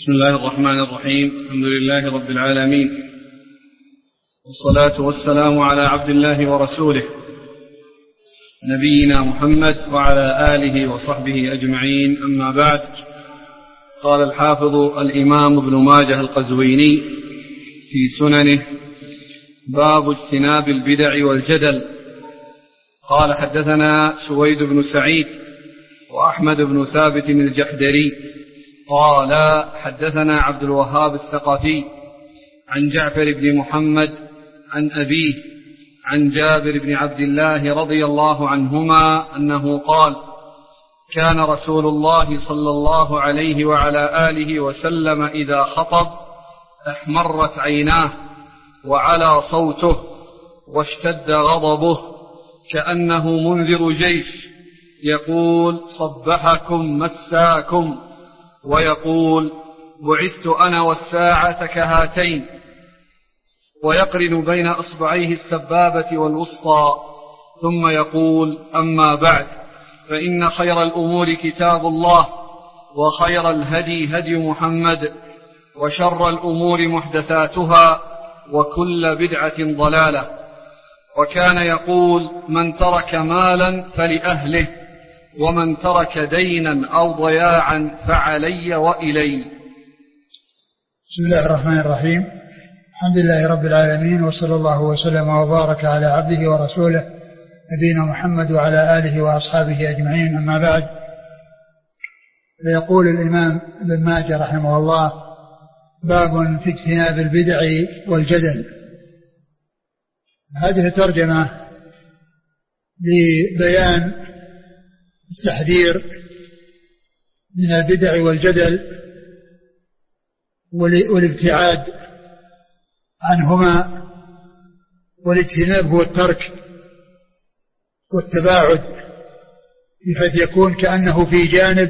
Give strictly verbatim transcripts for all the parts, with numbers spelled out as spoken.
بسم الله الرحمن الرحيم. الحمد لله رب العالمين، والصلاة والسلام على عبد الله ورسوله نبينا محمد وعلى آله وصحبه أجمعين، أما بعد. قال الحافظ الإمام ابن ماجه القزويني في سننه: باب اجتناب البدع والجدل. قال: حدثنا سويد بن سعيد وأحمد بن ثابت الجحدري قال: حدثنا عبد الوهاب الثقفي عن جعفر بن محمد عن أبيه عن جابر بن عبد الله رضي الله عنهما أنه قال: كان رسول الله صلى الله عليه وعلى آله وسلم إذا خطب احمرت عيناه وعلى صوته واشتد غضبه كأنه منذر جيش، يقول: صبحكم مساكم، ويقول: بعثت أنا والساعة كهاتين، ويقرن بين أصبعيه السبابة والوسطى، ثم يقول: أما بعد، فإن خير الأمور كتاب الله، وخير الهدي هدي محمد، وشر الأمور محدثاتها، وكل بدعة ضلالة. وكان يقول: من ترك مالا فلأهله، ومن ترك دينا أو ضياعا فعلي وإلي. بسم الله الرحمن الرحيم. الحمد لله رب العالمين، وصلى الله وسلم وبارك على عبده ورسوله نبينا محمد وعلى آله وأصحابه أجمعين، أما بعد. فيقول الإمام ابن ماجه رحمه الله: باب في اجتناب البدع والجدل. هذه ترجمة لبيان التحذير من البدع والجدل والابتعاد عنهما، والاجتناب هو الترك والتباعد، بحيث يكون كأنه في جانب،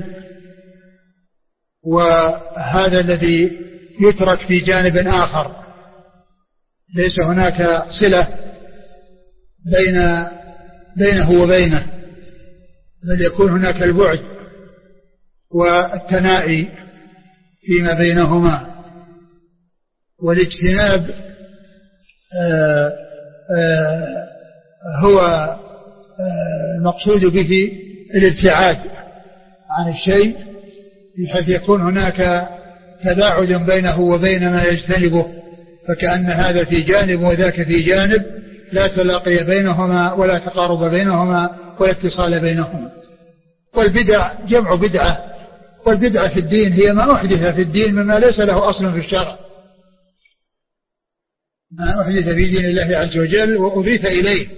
وهذا الذي يترك في جانب آخر، ليس هناك صلة بين بينه وبينه، بل يكون هناك البعد والتنائي فيما بينهما. والاجتناب آآ آآ هو المقصود به الابتعاد عن الشيء، بحيث يكون هناك تباعد بينه وبين ما يجتنبه، فكأن هذا في جانب وذاك في جانب، لا تلاقي بينهما ولا تقارب بينهما ولا اتصال بينهما. والبدع جمع بدعة، والبدعة في الدين هي ما أحدث في الدين مما ليس له أصل في الشرع، ما أحدث في دين الله عز وجل وأضيف إليه.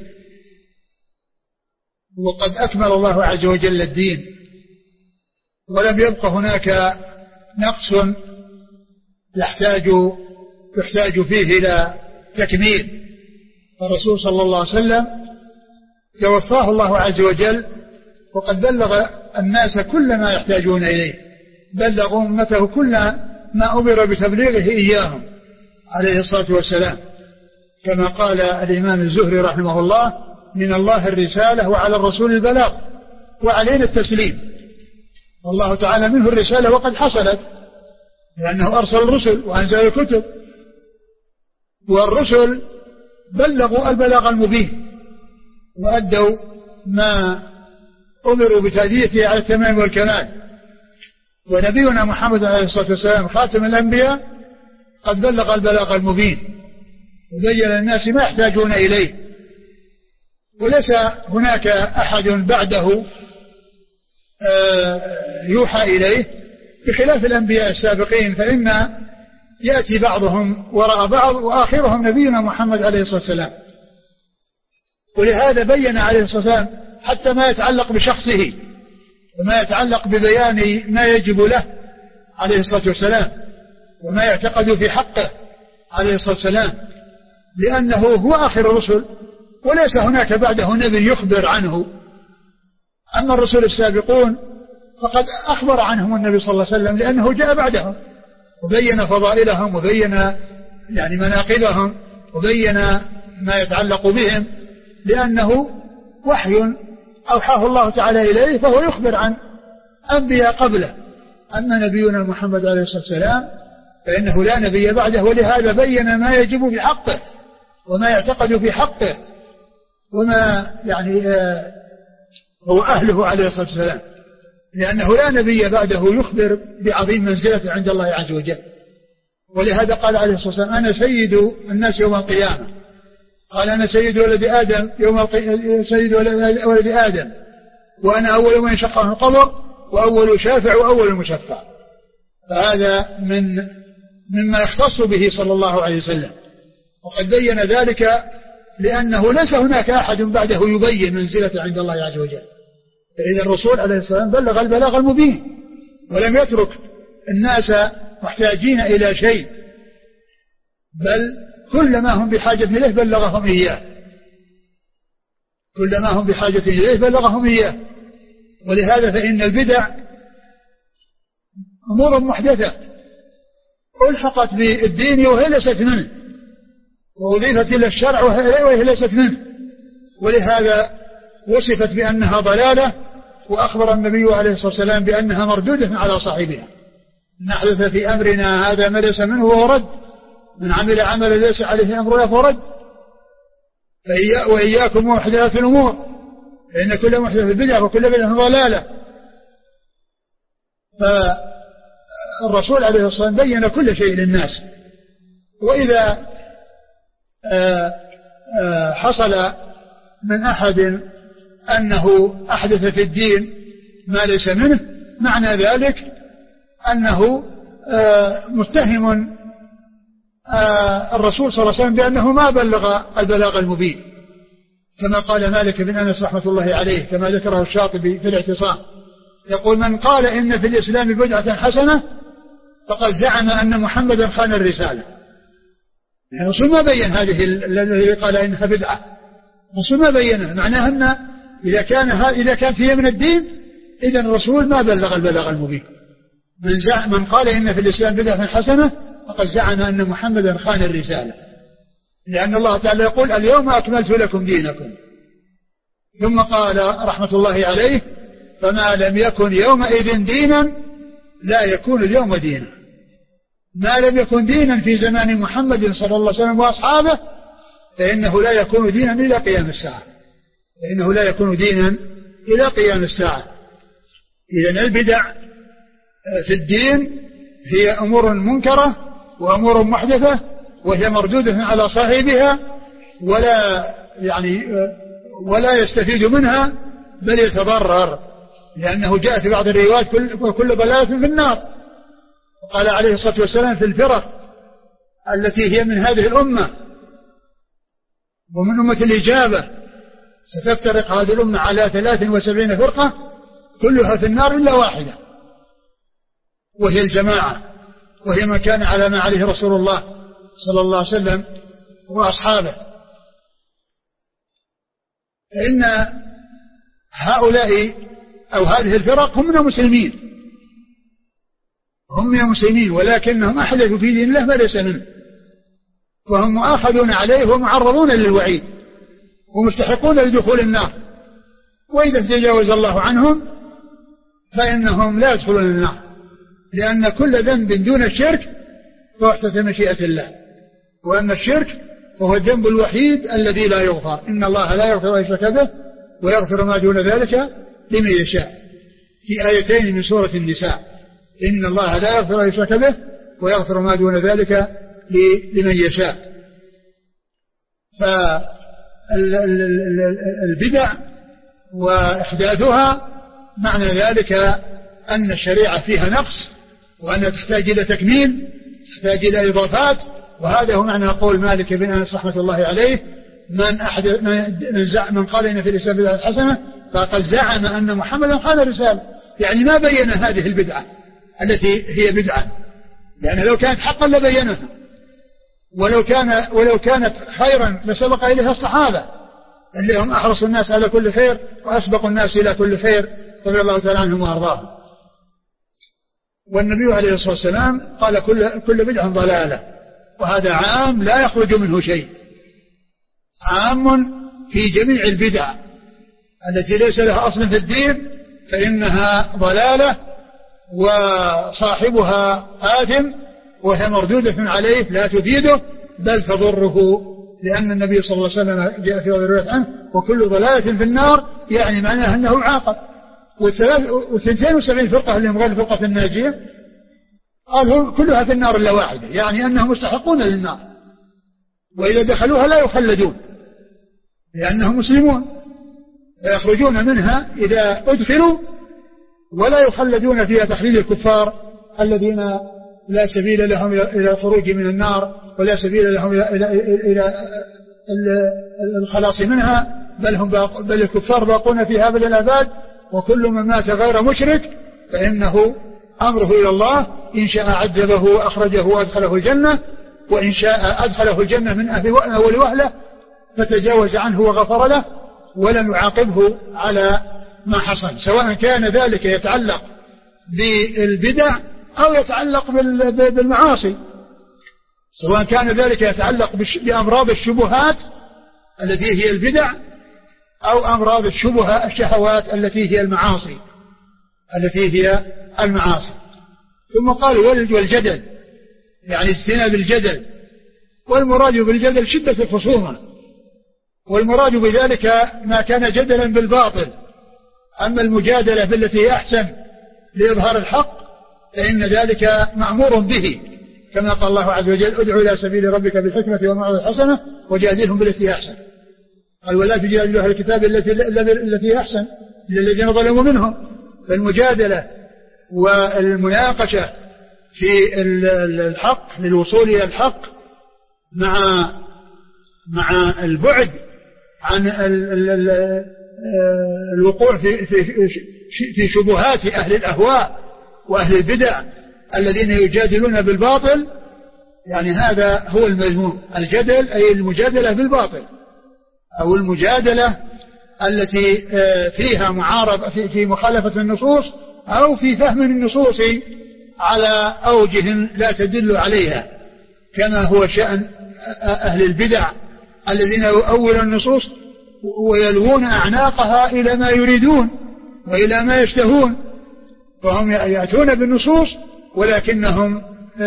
وقد أكمل الله عز وجل الدين، ولم يبق هناك نقص يحتاج يحتاج فيه إلى تكميل. الرسول صلى الله عليه وسلم توفاه الله عز وجل وقد بلغ الناس كل ما يحتاجون إليه، بلغ أمته كل ما أمر بتبليغه إياهم عليه الصلاة والسلام، كما قال الإمام الزهري رحمه الله: من الله الرسالة وعلى الرسول البلاغ وعلينا التسليم. والله تعالى منه الرسالة وقد حصلت، لأنه أرسل الرسل وأنزل الكتب، والرسل بلغوا البلاغ المبين وأدوا ما أمروا بتأديته على التمام والكمال. ونبينا محمد عليه الصلاة والسلام خاتم الأنبياء قد بلغ البلاغ المبين وبين للناس ما يحتاجون إليه، وليس هناك أحد بعده يوحى إليه، بخلاف الأنبياء السابقين، فإن يأتي بعضهم وراء بعض، وآخرهم نبينا محمد عليه الصلاة والسلام. ولهذا بين عليه الصلاة والسلام حتى ما يتعلق بشخصه وما يتعلق ببيان ما يجب له عليه الصلاة والسلام وما يعتقد في حقه عليه الصلاة والسلام، لأنه هو آخر الرسل وليس هناك بعده نبي يخبر عنه. أما الرسل السابقون فقد أخبر عنهم النبي صلى الله عليه وسلم، لأنه جاء بعدهم وبين فضائلهم وبين يعني مناقبهم وبين ما يتعلق بهم، لأنه وحي أوحاه الله تعالى إليه، فهو يخبر عن أنبياء قبله أما نبينا محمد عليه الصلاة والسلام فإنه لا نبي بعده، ولهذا بين ما يجب في حقه وما يعتقد في حقه وما يعني هو أهله عليه الصلاة والسلام، لأنه لا نبي بعده يخبر بعظيم منزلته عند الله عز وجل. ولهذا قال عليه الصلاة والسلام أنا سيد الناس يوم القيامة، قال أنا سيد ولد آدم يوم القيامة، سيد ولد آدم وأنا أول من يشق عنه القبر وأول شافع وأول مشفع. فهذا من مما يختص به صلى الله عليه وسلم، وقد بين ذلك لأنه ليس هناك أحد بعده يبين منزلته عند الله عز وجل. فإذا الرسول عليه الصلاة والسلام بلغ البلاغ المبين ولم يترك الناس محتاجين إلى شيء، بل كل ما هم بحاجة إليه بلغهم إياه، كل ما هم بحاجة إليه بلغهم إياه. ولهذا فإن البدع أمور محدثة ألحقت بالدين وهي ليست منه، وأضيفت إلى الشرع وهي ليست منه، ولهذا وصفت بأنها ضلالة، وأخبر النبي عليه الصلاة والسلام بأنها مردودة على صاحبها. من أحدث في أمرنا هذا ما ليس منه وهو رد، من عمل عملا ليس عليه أمرنا فهو رد. وإياكم ومحدثات الأمور، فإن كل محدث بدعة وكل بدعة ضلالة. فالرسول عليه الصلاة والسلام بين كل شيء للناس. وإذا حصل من أحد أنه أحدث في الدين ما ليس منه، معنى ذلك أنه متهم الرسول صلى الله عليه وسلم بأنه ما بلغ البلاغ المبين، كما قال مالك بن أنس رحمة الله عليه، كما ذكره الشاطبي في الاعتصام، يقول من قال إن في الإسلام بدعة حسنة فقد زعم أن محمدا خان الرسالة. يعني الرسول ما بين هذه الذي قال إنها بدعة، الرسول ما بينها، معناها أن إذا كان إذا كانت هي من الدين إذن الرسول ما بلغ البلاغ المبين. من, زعم من قال إن في الإسلام بدعة حسنة فقد زعم أن محمدا خان الرسالة، لأن الله تعالى يقول اليوم أكملت لكم دينكم، ثم قال رحمة الله عليه فما لم يكن يومئذ دينا لا يكون اليوم دينا. ما لم يكن دينا في زمان محمد صلى الله عليه وسلم وأصحابه فإنه لا يكون دينا إلى قيام الساعة، فإنه لا يكون دينا إلى قيام الساعة. إذن البدع في الدين هي أمور منكرة وأمور محدثة، وهي مردودة على صاحبها، ولا يعني ولا يستفيد منها بل يتضرر، لأنه جاء في بعض الروايات كل, كل ضلالة في النار. وقال عليه الصلاة والسلام في الفرق التي هي من هذه الأمة ومن أمة الإجابة ستفترق هذه الأمة على ثلاث وسبعين فرقة كلها في النار إلا واحدة، وهي الجماعة، وهي ما كان على ما عليه رسول الله صلى الله عليه وسلم وأصحابه. فإن هؤلاء أو هذه الفرق هم من المسلمين، هم من المسلمين، ولكنهم أحدثوا في دين الله ما ليس منه، وهم مؤاخذون عليه ومعرضون للوعيد ومستحقون لدخول النار. وإذا تجاوز الله عنهم فإنهم لا يدخلون النار، لأن كل ذنب دون الشرك فهو تحت مشيئة الله، وأن الشرك وهو الذنب الوحيد الذي لا يغفر. إن الله لا يغفر أن يشرك به ويغفر ما دون ذلك لمن يشاء، في آيتين من سورة النساء، إن الله لا يغفر أن يشرك به ويغفر ما دون ذلك لمن يشاء. فالبدع وإحداثها معنى ذلك أن الشريعة فيها نقص، وأنها تحتاج إلى تكميل، تحتاج إلى إضافات. وهذا هو معنى قول مالك بن أنس رحمة الله عليه من, أحدث من, من قال إن في الإسلام بدعة حسنة فقد زعم أن محمدا خان الرسالة، يعني ما بين هذه البدعة التي هي بدعة، لأن لو كانت حقا لبينها، ولو كان ولو كانت خيرا لسبق إليها الصحابة اللي هم أحرص الناس على كل خير وأسبق الناس إلى كل خير رضي الله تعالى عنهم وأرضاهم. والنبي عليه الصلاة والسلام قال كل, كل بدعة ضلالة، وهذا عام لا يخرج منه شيء، عام في جميع البدع التي ليس لها أصل في الدين فإنها ضلالة وصاحبها آثم وهي مردودة عليه لا تفيده بل تضره، لأن النبي صلى الله عليه وسلم جاء في رواية عنه وكل ضلالة في النار، يعني معناه أنه عاقب. واثنتين وسبعين فرقة اللي هم غير الفرقة الناجية قالوا كلها في النار إلا واحدة، يعني أنهم مستحقون للنار، وإذا دخلوها لا يخلدون لأنهم مسلمون، فيخرجون منها إذا أدخلوا ولا يخلدون فيها تخليد الكفار الذين لا سبيل لهم إلى الخروج من النار ولا سبيل لهم إلى, إلى, إلى, إلى الخلاص منها، بل, هم باق بل الكفار باقون فيها أبد الآباد. وكل من مات غير مشرك فإنه أمره إلى الله، إن شاء عذبه وأخرجه وأدخله الجنة، وإن شاء أدخله الجنة من أول وهلة فتجاوز عنه وغفر له ولم يعاقبه على ما حصل، سواء كان ذلك يتعلق بالبدع أو يتعلق بالمعاصي، سواء كان ذلك يتعلق بأمراض الشبهات التي هي البدع أو أمراض الشبهة الشهوات التي هي المعاصي التي هي المعاصي. ثم قال ولد والجدل، يعني اجتناب الجدل، والمراد بالجدل شدة الخصومة، والمراد بذلك ما كان جدلا بالباطل. أما المجادلة بالتي أحسن لإظهار الحق فإن ذلك مأمور به، كما قال الله عز وجل ادعو إلى سبيل ربك بالحكمة والموعظة الحسنة وجادلهم بالتي أحسن. قال ولا تجادلوا أهل الكتاب التي التي أحسن إلا الذين ظلموا منهم. فالمجادلة والمناقشة في الحق للوصول إلى الحق مع مع البعد عن الوقوع في في في شبهات أهل الأهواء وأهل البدع الذين يجادلون بالباطل، يعني هذا هو المذموم. الجدل أي المجادلة بالباطل أو المجادلة التي فيها معارضة في, في مخالفة النصوص أو في فهم النصوص على أوجه لا تدل عليها، كما هو شأن أهل البدع الذين يؤولون النصوص ويلوون أعناقها إلى ما يريدون وإلى ما يشتهون، فهم يأتون بالنصوص ولكنهم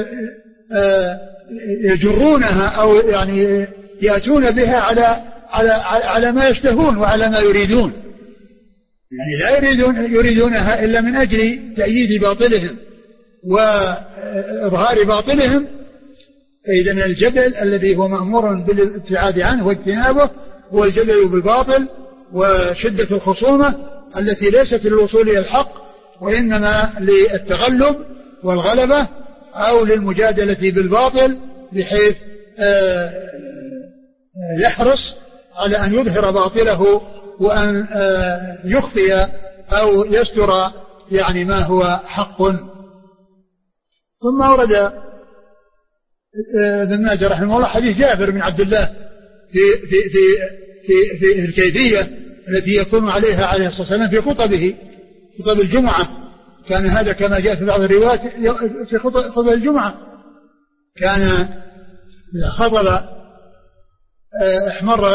يجرونها أو يعني يأتون بها على على على ما يشتهون وعلى ما يريدون، يعني لا يريدون يريدونها إلا من أجل تأييد باطلهم وإظهار باطلهم. فإذا الجدل الذي هو مأمور بالابتعاد عنه واجتنابه هو الجدل بالباطل وشدة الخصومة التي ليست للوصول إلى الحق وإنما للتغلب والغلبة أو للمجادلة بالباطل، بحيث يحرص على أن يظهر باطله وأن يخفي أو يستر يعني ما هو حق. ثم أورد ابن ماجه رحمه الله حديث جابر بن عبد الله في في في في, في الكيفية التي يكون عليها عليه الصلاة والسلام في خطبه، خطب الجمعة. كان هذا كما جاء في بعض الروايات في خطب الجمعة، كان إذا خطب احمر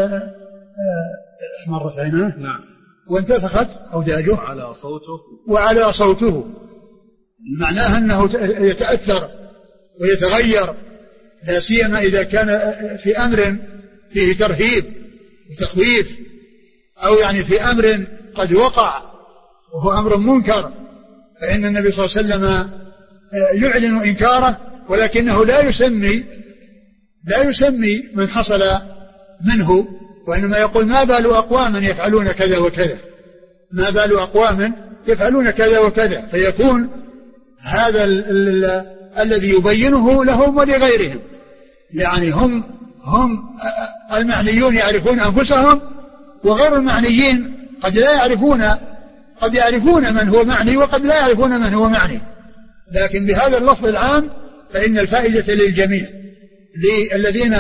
احمرت عيناه نعم وانتفخت أوداجه وعلى صوته وعلى صوته، معناها أنه يتأثر ويتغير، لا سيما إذا كان في أمر فيه ترهيب وتخويف أو يعني في أمر قد وقع وهو أمر منكر، فإن النبي صلى الله عليه وسلم يعلن إنكاره ولكنه لا يسمي لا يسمي من حصل منه، وإنما يقول ما بال أقوام يفعلون كذا وكذا، ما بال أقوام يفعلون كذا وكذا، فيكون هذا ال ال الذي يبينه لهم ولغيرهم، يعني هم هم المعنيون يعرفون أنفسهم وغير المعنيين قد لا يعرفون قد يعرفون من هو معني وقد لا يعرفون من هو معني، لكن بهذا اللفظ العام فإن الفائدة للجميع، للذين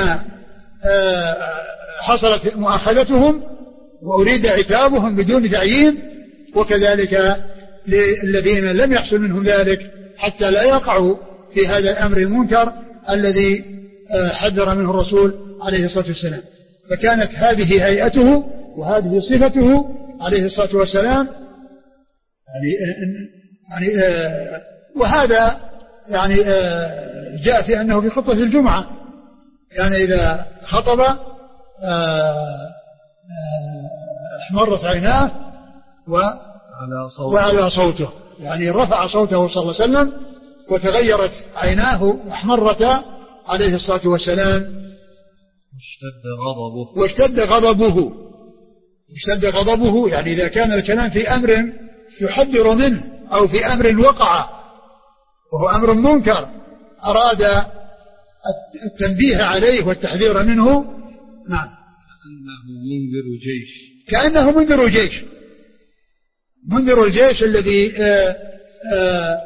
حصلت مؤاخذتهم وأريد عتابهم بدون تعيين، وكذلك للذين لم يحصل منهم ذلك حتى لا يقعوا في هذا الأمر المنكر الذي حذر منه الرسول عليه الصلاة والسلام. فكانت هذه هيئته وهذه صفته عليه الصلاة والسلام، يعني يعني آه وهذا يعني آه جاء في أنه في خطبة الجمعة، يعني إذا خطب احمرت عيناه وعلى صوته، يعني رفع صوته صلى الله عليه وسلم وتغيرت عيناه واحمرتا عليه الصلاة والسلام، واشتد غضبه واشتد غضبه اشتد غضبه يعني إذا كان الكلام في أمر يحذر منه أو في أمر وقع وهو أمر منكر أراد التنبيه عليه والتحذير منه. نعم. كأنه منذر جيش كأنه منذر جيش منذر الجيش الذي آآ آآ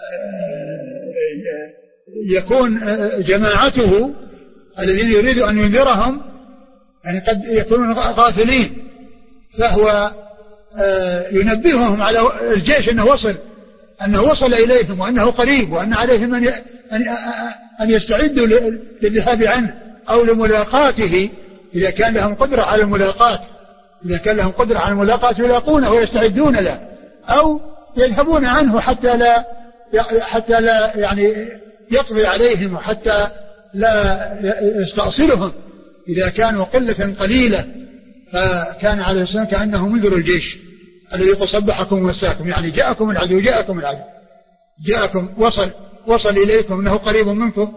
يكون جماعته الذين يريد أن ينذرهم يعني قد يكونون غافلين، فهو ينبههم على الجيش أنه وصل أنه وصل إليهم وأنه قريب وأن عليهم أن أن يستعدوا للذهاب عنه أو لملاقاته إذا كان لهم قدرة على الملاقاة إذا كان لهم قدرة على الملاقاة يلاقونه ويستعدون له، أو يذهبون عنه حتى لا حتى لا يعني يقضي عليهم وحتى لا يستأصلهم إذا كانوا قلة قليلة. فكان عليه السلام كأنه منذر الجيش الذي تصبحكم ومساكم، يعني جاءكم العدو جاءكم العدو جاءكم وصل وصل إليكم أنه قريب منكم،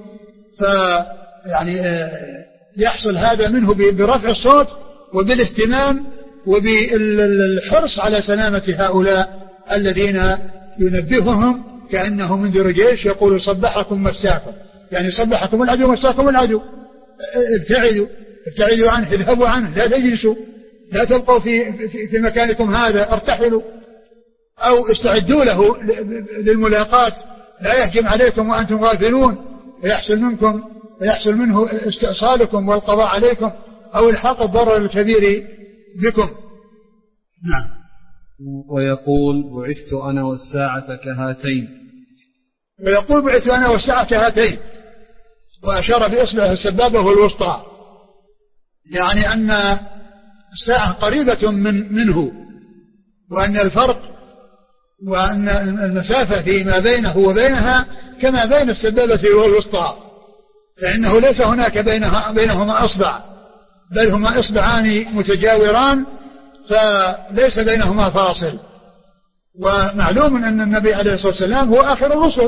فيعني يحصل هذا منه برفع الصوت وبالاهتمام وبالحرص على سلامة هؤلاء الذين ينبههم كأنه منذر جيش يقول صبحكم مساكم، يعني صبحكم العدو مساكم العدو، ابتعدوا ابتعدوا عنه اذهبوا عنه لا تجلسوا لا تبقوا في, في, في مكانكم هذا ارتحلوا، أو استعدوا له للملاقات لا يهجم عليكم وأنتم غافلون ويحصل منكم ويحصل منه استئصالكم والقضاء عليكم أو الحاق الضرر الكبير بكم. نعم. ويقول بعثت أنا والساعة كهاتين ويقول بعثت أنا والساعة كهاتين، وأشار بإصبعه السبابة والوسطى، يعني أن الساعة قريبة من منه، وأن الفرق وأن المسافة فيما بينه وبينها كما بين السبابة والوسطى، فإنه ليس هناك بينها بينهما أصبع بل هما إصبعان متجاوران فليس بينهما فاصل. ومعلوم أن النبي عليه الصلاة والسلام هو آخر الرسل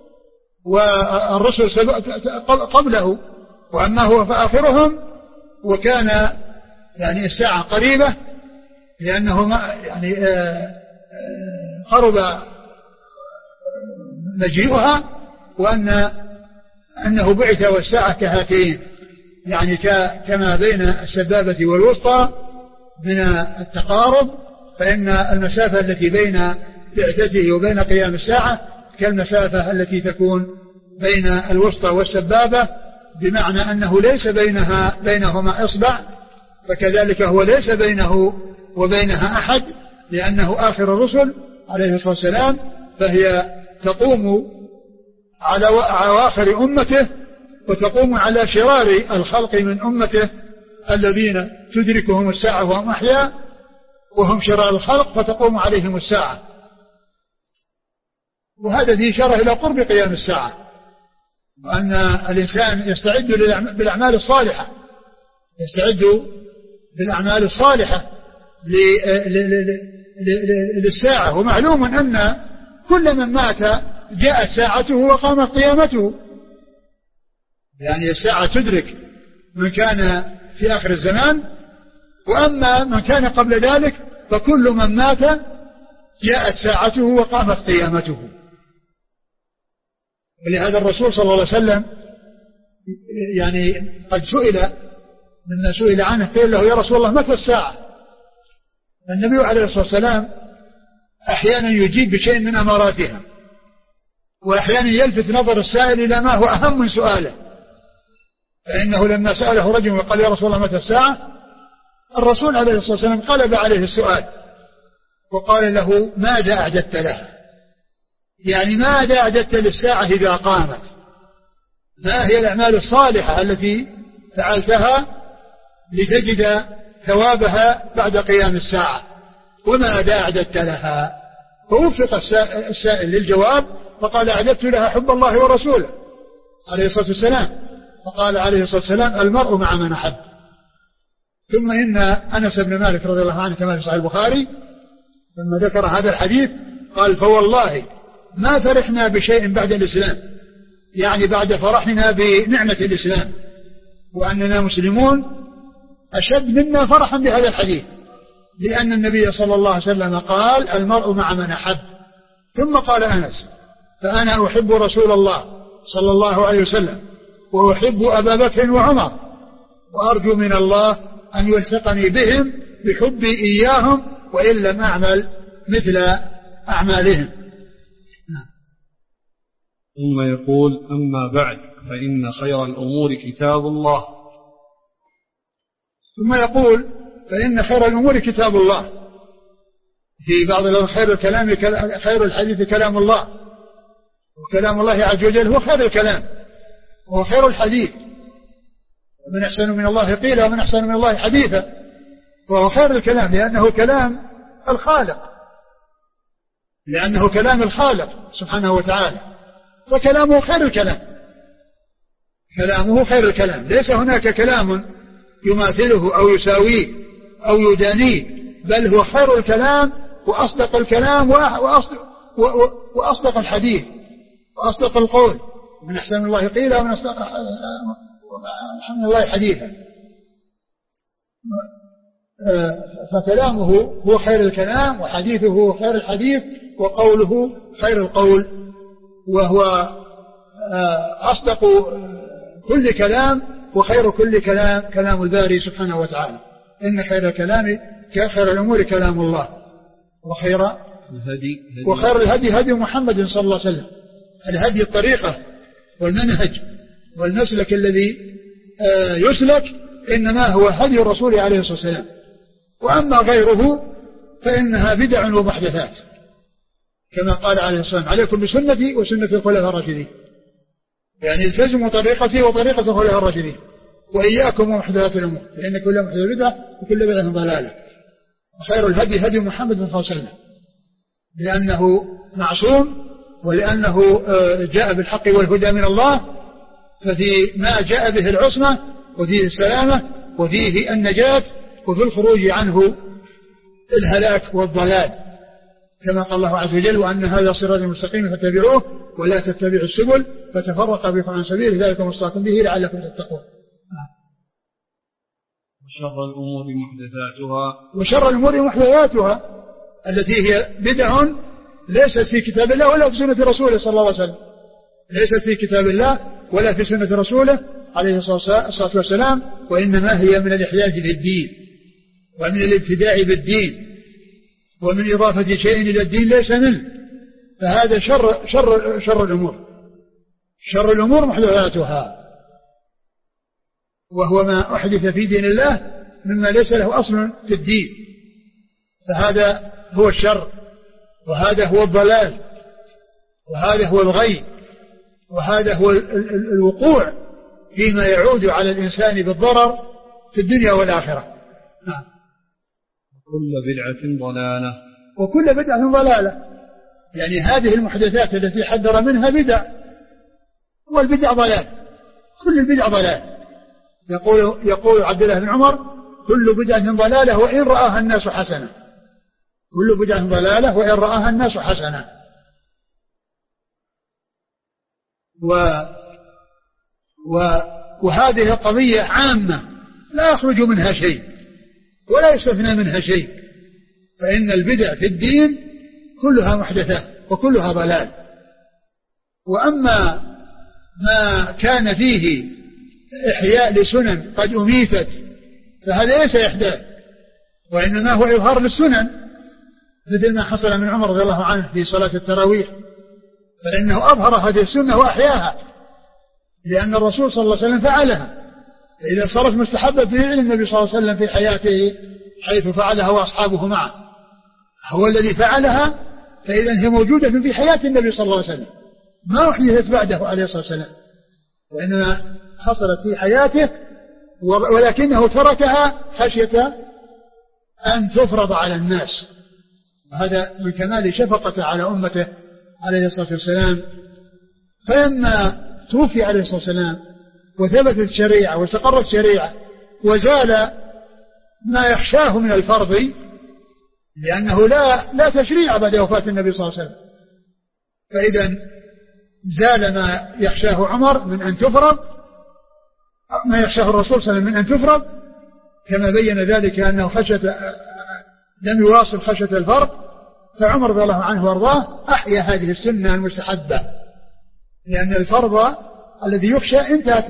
والرسل قبله، وأما هو فآخرهم، وكان يعني الساعة قريبة لأنه يعني قرب مجيئها، وأن أنه بعث والساعة كهاتين، يعني كما بين السبابة والوسطى من التقارب، فإن المسافة التي بين بعثته وبين قيام الساعة كالمسافة التي تكون بين الوسطى والسبابة، بمعنى أنه ليس بينها بينهما إصبع، فكذلك هو ليس بينه وبينها أحد لأنه آخر الرسل عليه الصلاة والسلام، فهي تقوم على أواخر أمته وتقوم على شرار الخلق من أمته الذين تدركهم الساعة وهم أحياء وهم شرار الخلق فتقوم عليهم الساعة. وهذا فيه إشارة إلى قرب قيام الساعة، وأن الإنسان يستعد بالأعمال الصالحة يستعد بالأعمال الصالحة للساعة. ومعلوم أن كل من مات جاءت ساعته وقامت قيامته، يعني الساعة تدرك من كان في آخر الزمان، وأما من كان قبل ذلك فكل من مات جاءت ساعته وقامت قيامته. ولهذا الرسول صلى الله عليه وسلم يعني قد سئل مما سئل عنه قيل له يا رسول الله متى الساعة؟ النبي عليه الصلاة والسلام أحيانا يجيب بشيء من أماراتها، وأحيانا يلفت نظر السائل إلى ما هو أهم من سؤاله. فإنه لما سأله رجل وقال يا رسول الله متى الساعة، الرسول عليه الصلاة والسلام قلب عليه السؤال وقال له ماذا أعددت لها؟ يعني ماذا أعددت للساعة إذا قامت؟ ما هي الأعمال الصالحة التي فعلتها لتجد ثوابها بعد قيام الساعة؟ وماذا أعددت لها؟ فوفق السائل للجواب فقال أعددت لها حب الله ورسوله عليه الصلاة والسلام. فقال عليه الصلاة والسلام المرء مع من أحب. ثم إن أنس بن مالك رضي الله عنه كما في صحيح البخاري لما ذكر هذا الحديث قال فوالله ما فرحنا بشيء بعد الإسلام، يعني بعد فرحنا بنعمة الإسلام وأننا مسلمون أشد منا فرحا بهذا الحديث، لأن النبي صلى الله عليه وسلم قال المرء مع من أحب. ثم قال أنس فأنا أحب رسول الله صلى الله عليه وسلم وأحب أبا بكر وعمر وأرجو من الله أن يلحقني بهم بحبي إياهم وإن لم أعمل مثل أعمالهم. ثم يقول أما بعد فإن خير الأمور كتاب الله. ثم يقول فإن خير الأمور كتاب الله. في بعض خير الكلام خير الحديث كلام الله، وكلام الله عز وجل هو خير الكلام وهو خير الحديث. ومن أحسن من الله قيلا ومن أحسن من الله حديثا، وهو خير الكلام لأنه كلام الخالق، لأنه كلام الخالق سبحانه وتعالى، فكلامه خير الكلام، كلامه خير الكلام. ليس هناك كلام يماثله أو يساويه أو يدانيه، بل هو خير الكلام وأصدق الكلام وأصدق, وأصدق الحديث وأصدق القول. من أحسن من الله قيلا ومن أصدق من الله حديثا. فكلامه هو خير الكلام وحديثه هو خير الحديث وقوله خير القول، وهو أصدق كل كلام وخير كل كلام كلام الباري سبحانه وتعالى. إن خير الكلام خير الأمور كلام الله وخير الهدي وخير الهدي هدي محمد صلى الله عليه وسلم. الهدي الطريقة والمنهج والمسلك الذي يسلك إنما هو هدي الرسول عليه الصلاة والسلام، وأما غيره فإنها بدع ومحدثات، كما قال عليه الصلاة والسلام عليكم بسنتي وسنة الخلفاء الراشدين، يعني التزموا طريقتي وطريقة الخلفاء الراشدين وإياكم ومحدثات الأمور، لأن كل محدثة بدعة وكل بدعة ضلالة. وخير الهدي هدي محمد صلى الله عليه وسلم، لأنه معصوم ولأنه جاء بالحق والهدى من الله، ففي ما جاء به العصمة وفيه السلامة وفيه النجاة وفي الخروج عنه الهلاك والضلال، كما قال الله عز وجل وأن هذا صراط مستقيم فاتبعوه ولا تتبعوا السبل فتفرق بكم عن سبيله ذلك وصاكم به لعلكم تتقون. وشر الأمور محدثاتها وشر الأمور محدثاتها التي هي بدع ليست في كتاب الله ولا في سنة رسوله صلى الله عليه وسلم، ليست في كتاب الله ولا في سنة رسوله عليه الصلاة والسلام، وإنما هي من الإحداث في الدين ومن الابتداع بالدين ومن إضافة شيء إلى الدين ليس منه، فهذا شر, شر, شر الأمور. شر الأمور محدثاتها، وهو ما أحدث في دين الله مما ليس له أصل في الدين، فهذا هو الشر، وهذا هو الضلال، وهذا هو الغي، وهذا هو الوقوع فيما يعود على الإنسان بالضرر في الدنيا والآخرة. نعم. وكل بدعة ضلالة وكل بدعة ضلالة، يعني هذه المحدثات التي حذر منها بدع، والبدع ضلال، كل البدع ضلال. يقول, يقول عبد الله بن عمر كل بدعة ضلالة وإن رآها الناس حسنة، كل بدعة ضلالة وإن رآها الناس حسنة. و و وهذه القضية عامة لا يخرج منها شيء ولا يستثنى منها شيء، فإن البدع في الدين كلها محدثات وكلها ضلال. وأما ما كان فيه إحياء لسنن قد أميتت فهذا ليس إحداث، وإنما هو إظهار للسنن، مثل ما حصل من عمر رضي الله عنه في صلاة التراويح، فإنه أظهر هذه السنة وأحياها، لأن الرسول صلى الله عليه وسلم فعلها، إذا صارت مستحبة في فعل النبي صلى الله عليه وسلم في حياته حيث فعلها وأصحابه معه، هو الذي فعلها، فإذا هي موجودة في حياة النبي صلى الله عليه وسلم، ما أحدثت بعده عليه الصلاة والسلام، وإنما حصلت في حياته، ولكنه تركها خشية أن تفرض على الناس، وهذا من كمال شفقته على أمته عليه الصلاة والسلام. فلما توفي عليه الصلاة والسلام وثبتت الشريعة واستقرت الشريعة وزال ما يخشاه من الفرض، لأنه لا لا تشريع بعد وفاة النبي صلى الله عليه وسلم، فإذا زال ما يخشاه عمر من أن تفرض، ما يخشاه الرسول صلى الله عليه وسلم من أن تفرض، كما بين ذلك أنه خشية لم يواصل خشية الفرض، فعمر رضي الله عنه وارضاه أحيا هذه السنة المستحبة، لأن الفرض الذي يخشى انتهت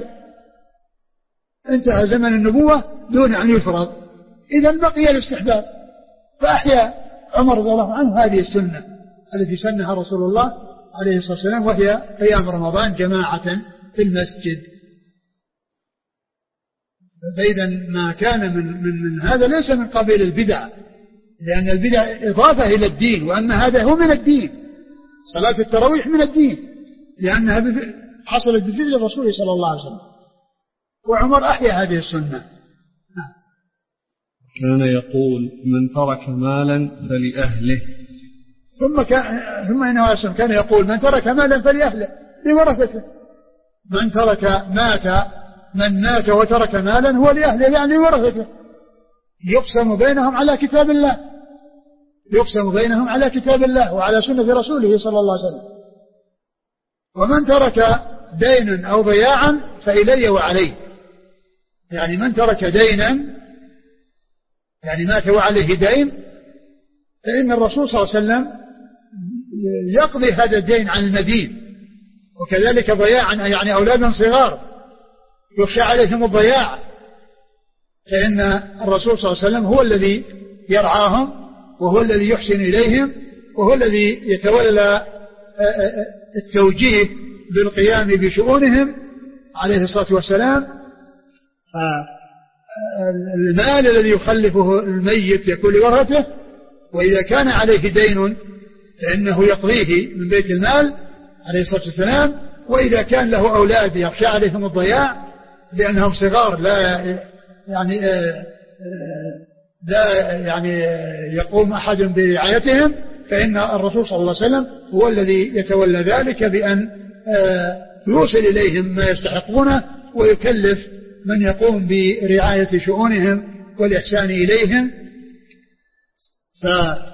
انتهى زمن النبوة دون أن يفرض، إذن بقي الاستحباب، فأحيا عمر رضي الله عنه هذه السنة التي سنها رسول الله عليه الصلاة والسلام، وهي قيام رمضان جماعة في المسجد. فإذا ما كان من, من, من هذا ليس من قبيل البدع، لأن البدع إضافة إلى الدين، وأما هذا هو من الدين. صلاة التراويح من الدين لأنها حصلت بفعل الرسول صلى الله عليه وسلم، وعمر أحيا هذه السنة. كان يقول من ترك مالا فلأهله. ثم كان ثم إنه كان يقول من ترك مالا فلأهله لورثته. من ترك مات من مات وترك مالا هو لأهله يعني ورثته، يقسم بينهم على كتاب الله، يقسم بينهم على كتاب الله وعلى سنة رسوله صلى الله عليه وسلم. ومن ترك دينا أو ضياعا فإلي وعليه، يعني من ترك دينا يعني مات وعليه دين، فإن الرسول صلى الله عليه وسلم يقضي هذا الدين عن المدين. وكذلك ضياعا يعني أولادا صغار يخشى عليهم الضياع، فإن الرسول صلى الله عليه وسلم هو الذي يرعاهم وهو الذي يحسن إليهم وهو الذي يتولى التوجيه بالقيام بشؤونهم عليه الصلاة والسلام. المال الذي يخلفه الميت يكون لورثته، وإذا كان عليه دين فإنه يقضيه من بيت المال عليه الصلاة والسلام. وإذا كان له أولاد يخشى عليهم الضياع لأنهم صغار لا يعني لا يعني يقوم أحد برعايتهم، فإن الرسول صلى الله عليه وسلم هو الذي يتولى ذلك بأن يوصل إليهم ما يستحقونه ويكلف من يقوم برعاية شؤونهم والإحسان إليهم. ف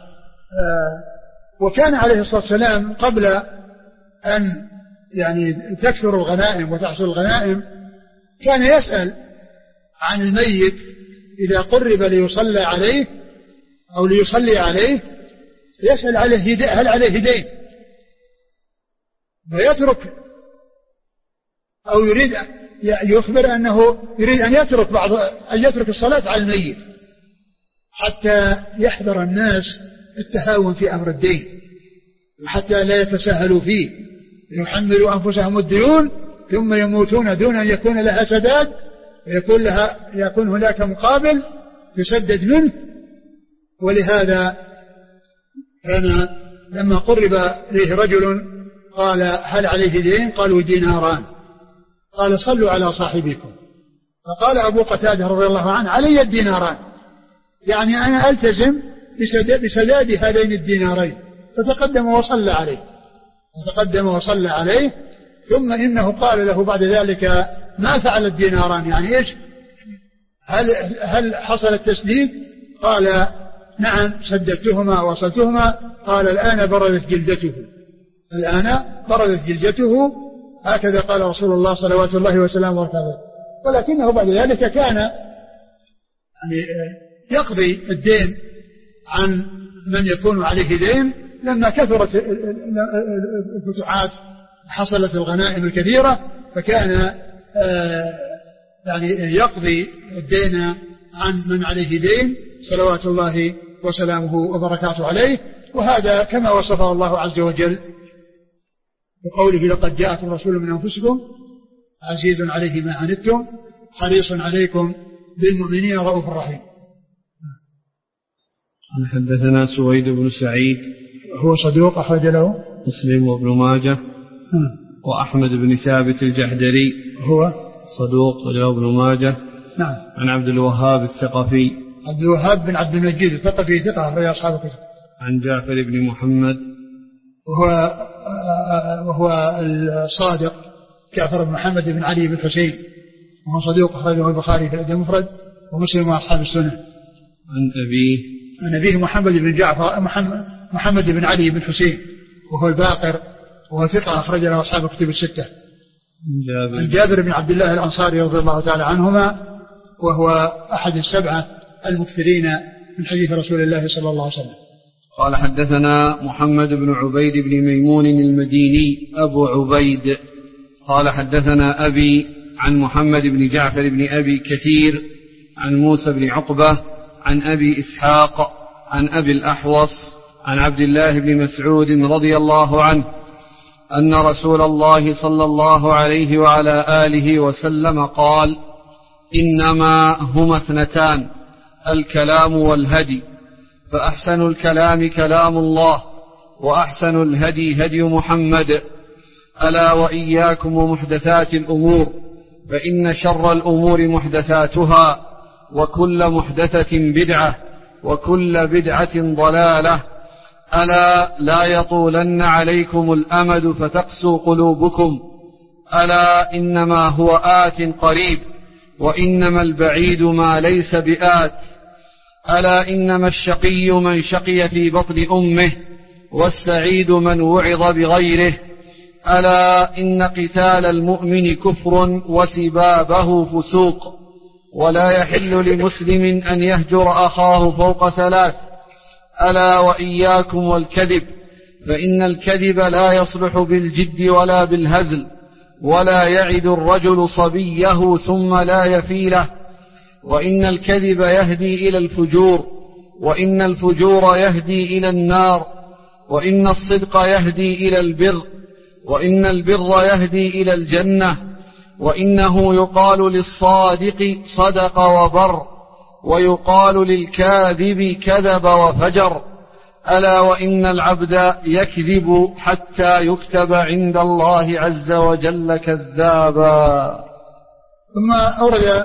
وكان عليه الصلاة والسلام قبل أن يعني تكثر الغنائم وتحصل الغنائم كان يسأل عن الميت إذا قرب ليصلى عليه أو ليصلي عليه، يسأل عليه هل عليه دين، ويترك أو يريد يخبر أنه يريد أن يترك بعض أن يترك الصلاة على الميت حتى يحذر الناس التهاون في أمر الدين، وحتى لا يتساهلوا فيه، يحملوا أنفسهم الديون ثم يموتون دون أن يكون لها سداد، ويكون لها يكون هناك مقابل يسدد منه. ولهذا كان لما قرب إليه رجل قال هل عليه دين؟ قالوا ديناران. قال صلوا على صاحبكم. فقال أبو قتادة رضي الله عنه علي الديناران، يعني أنا ألتزم بسداد هذين الدينارين. فتقدم وصلى عليه فتقدم وصلى عليه ثم إنه قال له بعد ذلك ما فعل الديناران، يعني إيش هل, هل حصل التسديد؟ قال نعم سددتهما ووصلتهما. قال الآن بردت جلدته الآن بردت جلدته هكذا قال رسول الله صلوات الله وسلامه وبركاته. ولكنه بعد ذلك كان يعني يقضي الدين عن من يكون عليه دين لما كثرت الفتوحات حصلت الغنائم الكثيرة، فكان يعني يقضي الدين عن من عليه دين صلوات الله وسلامه وبركاته عليه. وهذا كما وصفه الله عز وجل بقوله لقد جاءكم رسول من أنفسكم عزيز عليه ما عنتم حريص عليكم بالمؤمنين رؤوف رحيم. حدثنا سويد بن سعيد هو صدوق أخرج له مسلم وابن ماجه. وأحمد بن ثابت الجحدري هو صدوق له ابن ماجه. نعم. عن عبد الوهاب الثقفي عبد الوهاب بن عبد المجيد الثقفي ثقة أخرج أصحاب الكتب. عن جعفر بن محمد وهو, وهو الصادق جعفر بن محمد بن علي بن حسين، وهو صديق أخرجه البخاري في الأدب المفرد ومسلم وأصحاب السنة. عن أبيه عن أبيه محمد بن جعفر محمد, محمد بن علي بن حسين وهو الباقر، وهو ثقة أخرج له أصحاب الكتب الستة. جابر. عن جابر بن عبد الله الأنصاري رضي الله تعالى عنهما، وهو أحد السبعة المكثرين من حديث رسول الله صلى الله عليه وسلم. قال حدثنا محمد بن عبيد بن ميمون المديني أبو عبيد قال حدثنا أبي عن محمد بن جعفر بن أبي كثير عن موسى بن عقبة عن أبي إسحاق عن أبي الأحوص عن عبد الله بن مسعود رضي الله عنه أن رسول الله صلى الله عليه وعلى آله وسلم قال: إنما هما اثنتان، الكلام والهدي، فأحسن الكلام كلام الله، وأحسن الهدي هدي محمد، ألا وإياكم ومحدثات الأمور، فإن شر الأمور محدثاتها، وكل محدثة بدعة، وكل بدعة ضلالة، ألا لا يطولن عليكم الأمد فتقسو قلوبكم، ألا إنما هو آت قريب، وإنما البعيد ما ليس بآت، ألا إنما الشقي من شقي في بطن أمه، والسعيد من وعظ بغيره، ألا إن قتال المؤمن كفر وسبابه فسوق، ولا يحل لمسلم أن يهجر أخاه فوق ثلاث، ألا وإياكم والكذب، فإن الكذب لا يصلح بالجد ولا بالهزل، ولا يعد الرجل صبيه ثم لا يفيله، وإن الكذب يهدي إلى الفجور، وإن الفجور يهدي إلى النار، وإن الصدق يهدي إلى البر، وإن البر يهدي إلى الجنة، وإنه يقال للصادق صدق وبر، ويقال للكاذب كذب وفجر، ألا وإن العبد يكذب حتى يكتب عند الله عز وجل كذابا. ثم أورد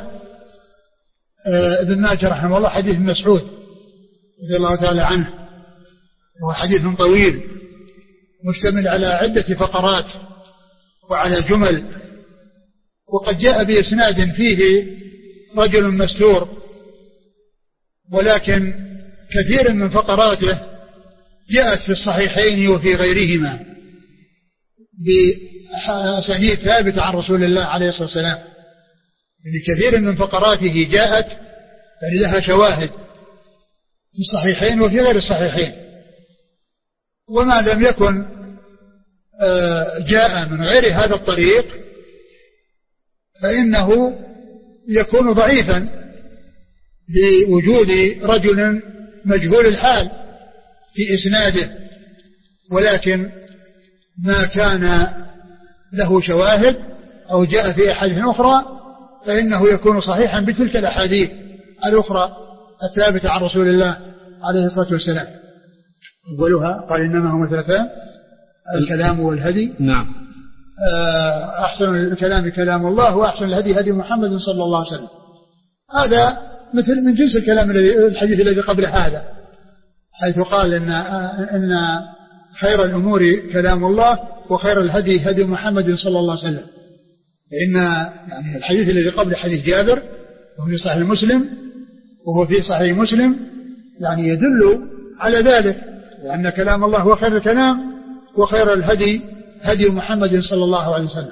ابن ماجه رحمه الله حديث ابن مسعود رضي الله تعالى عنه، وهو حديث طويل مشتمل على عدة فقرات وعلى جمل، وقد جاء بإسناد فيه رجل مستور، ولكن كثير من فقراته جاءت في الصحيحين وفي غيرهما بأسانيد ثابتة عن رسول الله عليه الصلاة والسلام، يعني كثير من فقراته جاءت يعني لها شواهد في الصحيحين وفي غير الصحيحين، وما لم يكن جاء من غير هذا الطريق فإنه يكون ضعيفا بوجود رجل مجهول الحال في إسناده، ولكن ما كان له شواهد أو جاء في أحاديث أخرى فإنه يكون صحيحا بتلك الأحاديث الأخرى الثابتة عن رسول الله عليه الصلاة والسلام. أولها قال: إنما هو ثلاثان، الكلام والهدي. نعم. أحسن الكلام كلام الله، وأحسن الهدي هدي محمد صلى الله عليه وسلم. هذا مثل من جنس الكلام الحديث الذي قبل هذا، حيث قال إن, إن خير الأمور كلام الله، وخير الهدي هدي محمد صلى الله عليه وسلم. لأن يعني الحديث الذي قبل حديث جابر وهو في صحيح مسلم وهو في صحيح مسلم يعني يدل على ذلك، وأن كلام الله هو خير الكلام، وخير الهدي هدي محمد صلى الله عليه وسلم.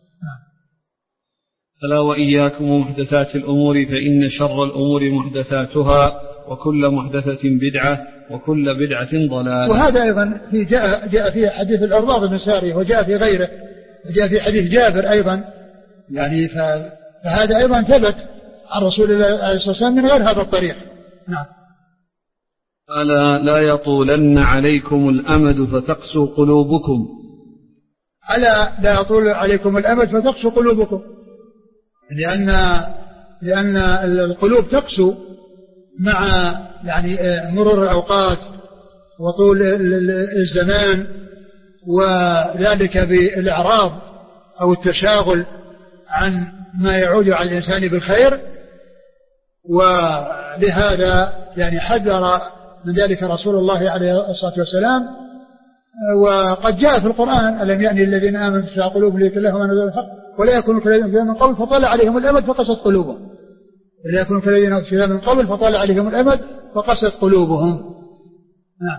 ألا وإياكم ومحدثات الأمور، فإن شر الأمور محدثاتها، وكل محدثة بدعة، وكل بدعة ضلالة. وهذا أيضا في جاء, جاء في حديث الأرباض بن سارية، وجاء في غيره، وجاء في حديث جابر أيضا، يعني فهذا أيضا ثبت عن رسول الله عليه الصلاة والسلام من غير هذا الطريق. نعم. ألا لا يطولن عليكم الأمد فتقسو قلوبكم. ألا لا يطول عليكم الأمد فتقسو قلوبكم، لأن لأن القلوب تقسو مع يعني مرور الأوقات وطول الزمان، وذلك بالإعراض أو التشاغل عن ما يعود على الإنسان بالخير. ولهذا يعني حذر من ذلك رسول الله عليه الصلاة والسلام. وقد جاء في القرآن ألم يعني الذين آمنوا تخشع قلوبهم لذكر الله وما نزل من الحق ولا يكونوا كالذين من قبل فطال عليهم الأمد فقست قلوبهم ولا يكونوا كالذين من قبل فطال عليهم الأمد فقست قلوبهم. نعم.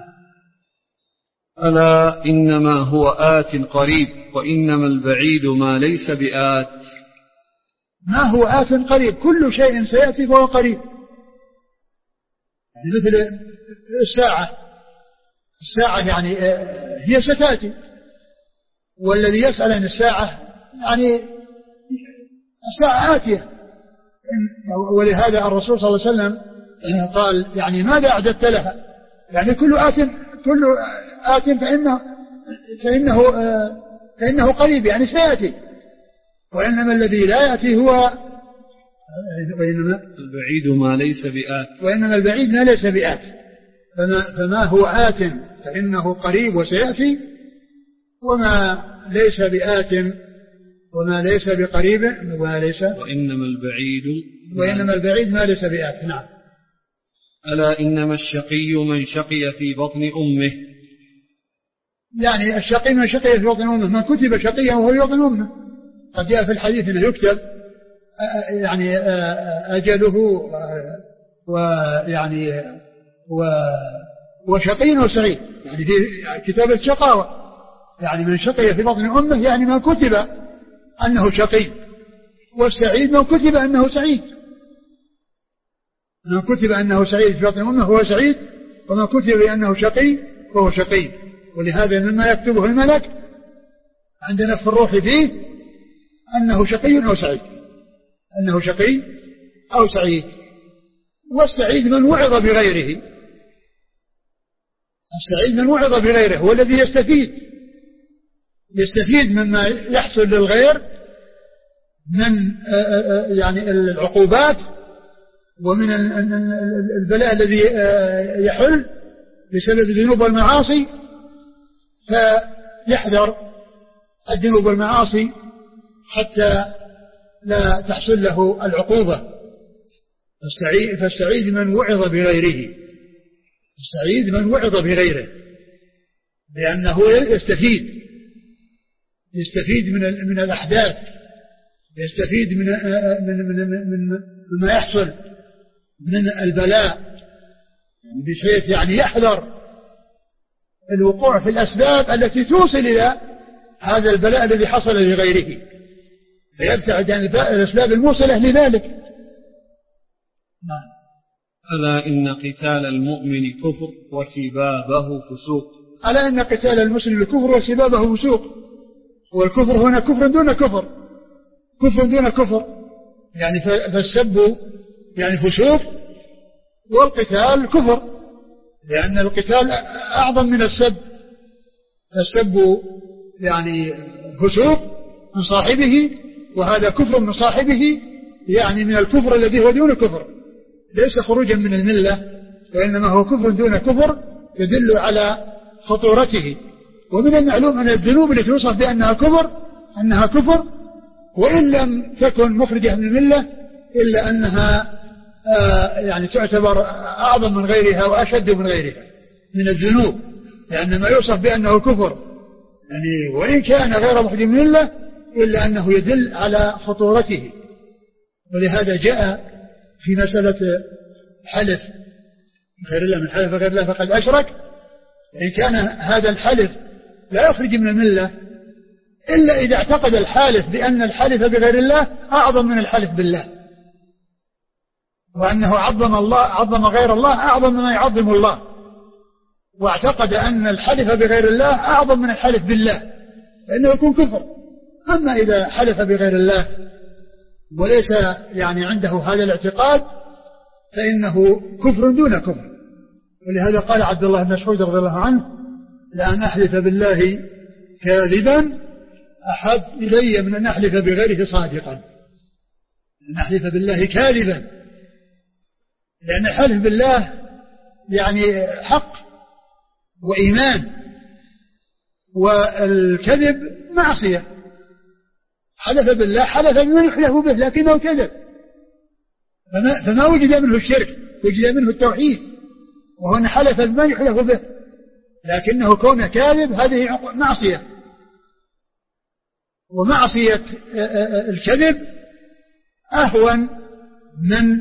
ألا إنما هو آت قريب وإنما البعيد ما ليس بآت. ما هو آت قريب، كل شيء سيأتي فهو قريب، يعني مثل الساعة الساعة يعني هي ستأتي، والذي يسأل عن الساعة يعني الساعة آتية. ولهذا الرسول صلى الله عليه وسلم قال يعني ماذا أعددت لها، يعني كل آت كل آت فإنه فإنه فإنه قريب يعني سيأتي، وإنما الذي لا يأتي هو وإنما البعيد ما ليس بآت وإنما البعيد ما ليس بآت. فما, فما هو آت فإنه قريب وسيأتي، وما ليس بآت وما ليس بقريب وما ليس وإنما البعيد وإنما البعيد ما ليس بآت. نعم. ألا إنما الشقي من شقي في بطن أمه، يعني الشقي من شقي في بطن أمه، من كتب شقيا وهو في بطن أمه. قد جاء في الحديث أنه يكتب يعني أجله ويعني وشقي وسعيد، يعني في كتابة شقاوة، يعني من شقي في بطن أمه يعني من كتب أنه شقي، والسعيد من كتب أنه سعيد، من كتب أنه سعيد في بطن أمه هو سعيد، ومن كتب أنه شقي فهو شقي. ولهذا مما يكتبه الملك عندنا في الروح فيه أنه شقي أو سعيد، أنه شقي أو سعيد. والسعيد من وعظ بغيره، السعيد من وعظ بغيره هو الذي يستفيد يستفيد مما يحصل للغير من يعني العقوبات ومن البلاء الذي يحل بسبب الذنوب والمعاصي، فيحذر الذنوب والمعاصي حتى لا تحصل له العقوبة. فالسعيد من وعظ بغيره، السعيد من وعظ بغيره، لأنه يستفيد يستفيد من من الأحداث، يستفيد من من من من مما يحصل من البلاء، بحيث يعني يحذر الوقوع في الأسباب التي توصل إلى هذا البلاء الذي حصل لغيره، فيبتعد عن الأسباب الموصلة لذلك. نعم. ألا إن قتال المؤمن كفر وسبابه فسوق. ألا إن قتال المسلم كفر وسبابه فسوق. والكفر هنا كفر دون كفر، كفر دون كفر، يعني فالسب يعني فسوق، والقتال كفر، لأن القتال أعظم من السب. السب يعني فسوق من صاحبه، وهذا كفر من صاحبه، يعني من الكفر الذي هو دون كفر، ليس خروجا من الملة، وإنما هو كفر دون كفر يدل على خطورته. ومن المعلوم أن الذنوب التي توصف بأنها كفر أنها كفر، وإن لم تكن مخرجة من الملة إلا أنها آه يعني تعتبر أعظم من غيرها وأشد من غيرها من الذنوب، لأن ما يوصف بأنه كفر يعني وإن كان غير مخرج من الملة إلا أنه يدل على خطورته. ولهذا جاء في مسألة حلف غير الله من حلف غير الله فقد أشرك، إن كان هذا الحلف لا يخرج من الملة إلا إذا اعتقد الحالف بأن الحلف بغير الله أعظم من الحلف بالله، وأنه عظم الله عظم غير الله أعظم مما يعظم الله، واعتقد أن الحلف بغير الله أعظم من الحلف بالله، فإنه يكون كفر. أما إذا حلف بغير الله وليس يعني عنده هذا الاعتقاد فإنه كفر دون كفر. ولهذا قال عبد الله بن مسعود رضي الله عنه: لأن أحلف بالله كاذبا أحب إلي من أن أحلف بغيره صادقا. أن أحلف بالله كاذبا، لأن الحلف بالله يعني حق وإيمان، والكذب معصية. حلف بالله حلف بمن يحلف به لكنه كذب، فما, فما وجد منه الشرك، وجد منه التوحيد. وهو أن حلف بما يحلف به، لكنه كونه كاذب هذه معصية، ومعصية الكذب أهون من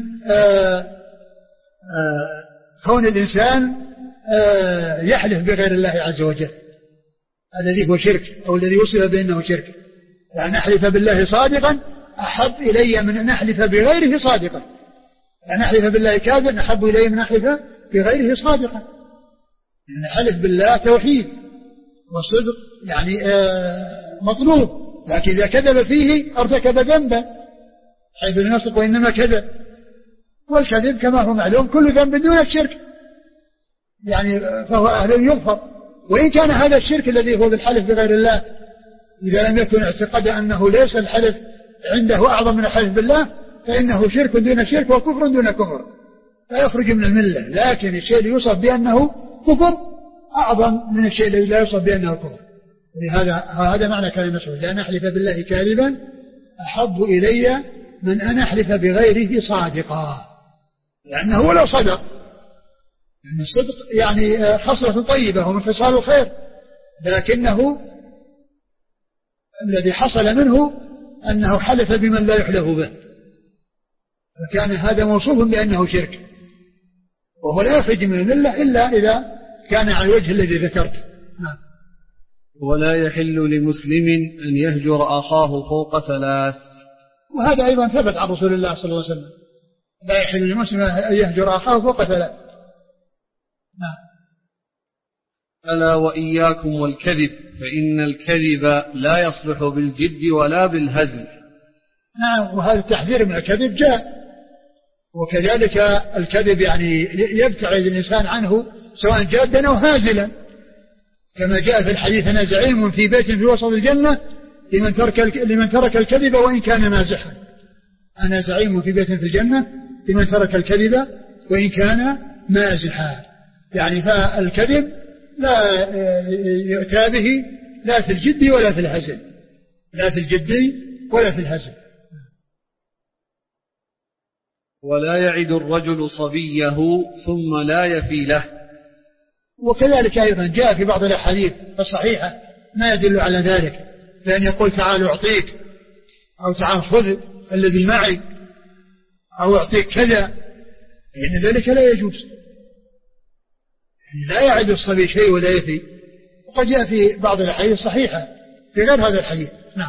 كون الإنسان يحلف بغير الله عز وجل، الذي هو شرك أو الذي وصف بأنه شرك. أن أحلف بالله صادقا أحب إلي من أن أحلف بغيره صادقا، أن أحلف بالله كاذبا أحب إلي من أن أحلف بغيره صادقا. يعني حلف بالله توحيد والصدق يعني مطلوب، لكن إذا كذب فيه ارتكب ذنبا حيث ينصق وإنما كذب. والكذب كما هو معلوم كل ذنب دون الشرك يعني فهو أهل يغفر، وإن كان هذا الشرك الذي هو بالحلف بغير الله إذا لم يكن اعتقد أنه ليس الحلف عنده أعظم من الحلف بالله فإنه شرك دون شرك وكفر دون كفر لا يخرج من الملة. لكن الشيء اللي يوصف بأنه كفر أعظم من الشيء الذي لا يوصف بأنه كفر. لهذا هذا معنى كلمة مسعود لأن أحلف بالله كاذبا أحب إلي من أن أحلف بغيره صادقا، لأنه ولو صدق يعني الصدق يعني خصلة طيبة ومن خصال الخير، لكنه الذي حصل منه أنه حلف بمن لا يحلف به، فكان هذا موصوف بأنه شرك، وهو لا يخرج من الملة إلا إذا كان على الوجه الذي ذكرت. نعم. ولا يحل لمسلم أن يهجر أخاه فوق ثلاث، وهذا أيضا ثبت عن رسول الله صلى الله عليه وسلم، لا يحل لمسلم أن يهجر أخاه فوق ثلاث. نعم. ألا وإياكم والكذب فإن الكذب لا يصلح بالجد ولا بالهزل. نعم، وهذا التحذير من الكذب جاء، وكذلك الكذب يعني يبتعد الإنسان عنه سواء جادا أو هازلا، كما جاء في الحديث أنا زعيم في بيت في وسط الجنة لمن ترك لمن ترك الكذب وإن كان مازحا. أنا زعيم في بيت في الجنة لمن ترك الكذب وإن كان مازحا، يعني فالكذب لا يؤتى به لا في الجد ولا في الهزل، لا في الجد ولا في الهزل. ولا يعد الرجل صبيه ثم لا يفي له. وكذلك أيضا جاء في بعض الأحاديث الصحيحة ما يدل على ذلك، لأن يقول تعال أعطيك أو تعال خذ الذي معي أو أعطيك كذا، لأن ذلك لا يجوز، يعني لا يعد الصبي شيء ولا يفي. وقد جاء في بعض الأحاديث الصحيحة في غير هذا الحديث. نعم.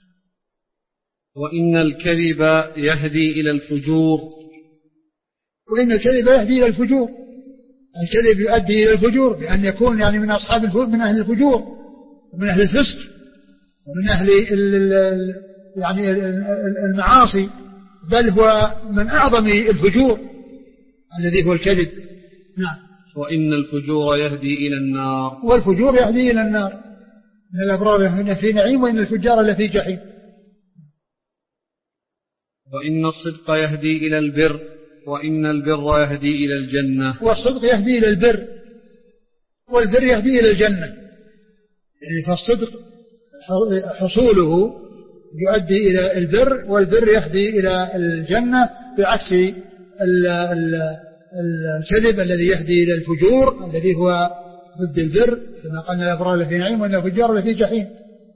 وإن الكذب يهدي إلى الفجور. وإن الكذب يهدي إلى الفجور، الكذب يؤدي إلى الفجور بأن يكون يعني من أصحاب الفجور، من أهل الفجور ومن أهل الفسق ومن أهل يعني المعاصي، بل هو من أعظم الفجور الذي هو الكذب. نعم. وإن الفجور يهدي إلى النار. والفجور يهدي إلى النار، إن الأبرار في نعيم وإن الفجار لفي جحيم. وإن الصدق يهدي إلى البر وإن البر يهدي إلى الجنة. والصدق يهدي إلى البر والبر يهدي إلى الجنة، يعني فالصدق حصوله يؤدي إلى البر والبر يهدي إلى الجنة، بعكس الكذب الذي يهدي إلى الفجور الذي هو ضد البر، كما قلنا الأبرار لفي نعيم وإن الفجار لفي جحيم.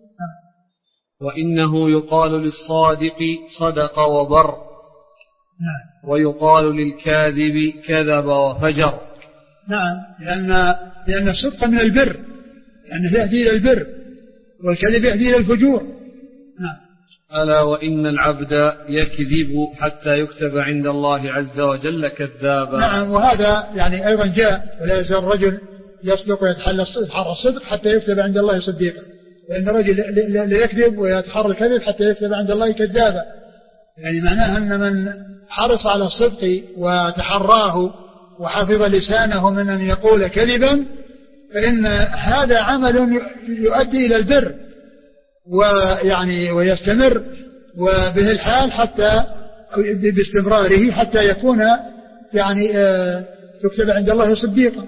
وإنه يقال للصادق صدق وبر، نعم. ويقال للكاذب كذب وفجر. نعم، لأن لأن الصدق من البر، لأنه يهدي إلى البر، والكذب يهدي إلى الفجور. نعم. ألا وإن العبد يكذب حتى يكتب عند الله عز وجل كذابا. نعم، وهذا يعني أيضا جاء ولا يزال الرجل يصدق ويتحرى الصدق حتى يكتب عند الله صديقا، لأن الرجل لا يكذب ويتحرى الكذب حتى يكتب عند الله كذابا، يعني معناها أن من حرص على الصدق وتحراه وحفظ لسانه من أن يقول كذبا فإن هذا عمل يؤدي إلى البر ويعني ويستمر وبه الحال حتى باستمراره حتى يكون يعني يكتب عند الله صديقا.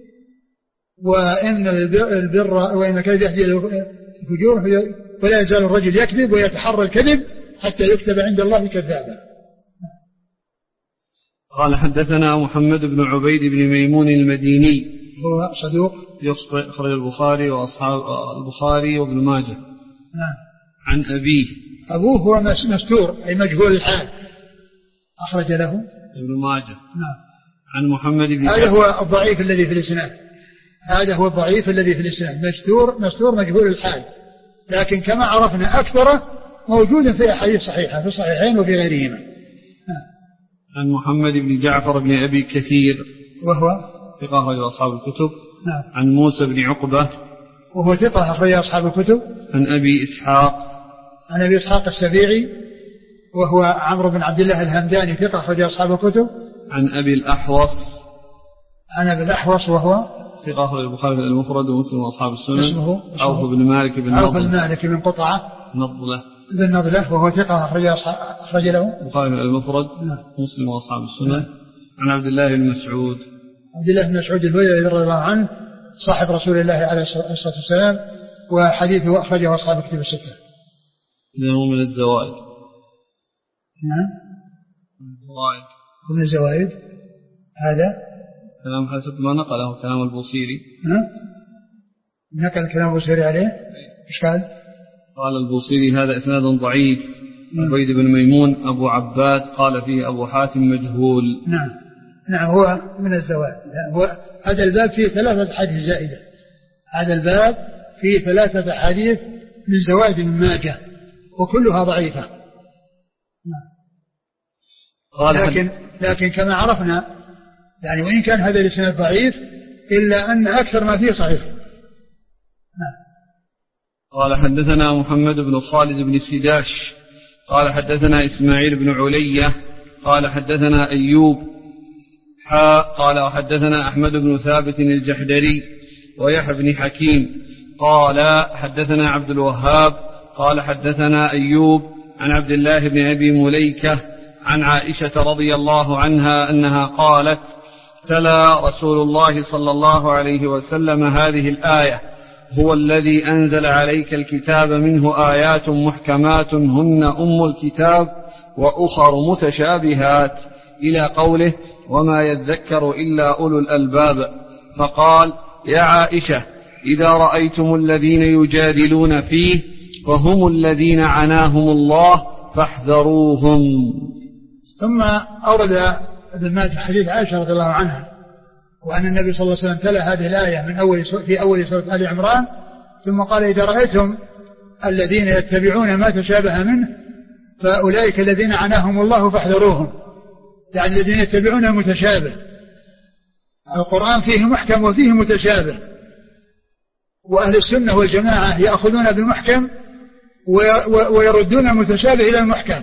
وإن البر وإن الكذب يهدي إلى الفجور، ولا يزال الرجل يكذب ويتحرى الكذب حتى يكتب عند الله كذابا. قال حدثنا محمد بن عبيد بن ميمون المديني هو صدوق يخطئ، أخرج البخاري وأصحاب البخاري وابن ماجه. نعم. عن أبيه. أبوه هو مستور أي مجهول الحال، أخرج له ابن ماجه. نعم. عن محمد بن هذا هو الضعيف الذي في الإسناد، هذا هو الضعيف الذي في الإسناد، مستور مستور مجهول الحال، لكن كما عرفنا أكثر موجود في أحاديث صحيحة في الصحيحين وفي غيرهما. عن محمد بن جعفر بن أبي كثير وهو ثقة أخرج أصحاب الكتب. نعم. عن موسى بن عقبة وهو ثقة أخرج أصحاب الكتب. عن أبي إسحاق عن أبي إسحاق السبيعي وهو عمرو بن عبد الله الهمداني ثقة أخرج أصحاب الكتب. عن أبي الأحوص عن أبي الأحوص وهو ثقة أخرج البخاري المفرد ومسلم وأصحاب السنن. اسمه عوف بن مالك بن عوف بن مالك بن قطعة نضلة بن نضلة وهو ثقة أخرج أخرج له البخاري المفرد مسلم وأصحاب السنن. عن عبد الله بن مسعود عبد الله بن مسعود البدري رضي الله عنه صاحب رسول الله عليه الصلاة والسلام، وحديثه أخرجه أصحاب الكتب الستة. إنه من الزوائد. نعم. من الزوائد. من الزوائد. هذا كلام حسب ما نقله كلام البوصيري. نعم. نقل كلام البوصيري عليه. إيش قال؟ قال البوصيري هذا إسناد ضعيف. عبيد بن ميمون أبو عباد قال فيه أبو حاتم مجهول. نعم. نعم هو من الزوائد. هو هذا الباب فيه ثلاثة حديث زائدة. هذا الباب فيه ثلاثة حديث من زوائد من ماجه وكلها ضعيفة. لكن لكن كما عرفنا يعني وإن كان هذا الإسناد ضعيف إلا أن أكثر ما فيه صحيح. قال حدثنا محمد بن خالد بن خداش قال حدثنا إسماعيل بن علية قال حدثنا أيوب حا قال وحدثنا أحمد بن ثابت الجحدري ويحيى بن حكيم قال حدثنا عبد الوهاب قال حدثنا أيوب عن عبد الله بن أبي مليكة عن عائشة رضي الله عنها أنها قالت تلا رسول الله صلى الله عليه وسلم هذه الآية هو الذي أنزل عليك الكتاب منه آيات محكمات هن أم الكتاب وأخر متشابهات إلى قوله وما يذكر إلا أولو الألباب. فقال يا عائشة إذا رأيتم الذين يجادلون فيه فهم الذين عناهم الله فاحذروهم. ثم أورد ابن ماجه حديث عائشة رضي الله عنها وأن النبي صلى الله عليه وسلم تلا هذه الآية من أول في أول سورة آل عمران ثم قال إذا رأيتم الذين يتبعون ما تشابه منه فأولئك الذين عناهم الله فاحذروهم، يعني الذين يتبعون المتشابه. القرآن فيه محكم وفيه متشابه، وأهل السنة والجماعة يأخذون بالمحكم ويردون المتشابه إلى المحكم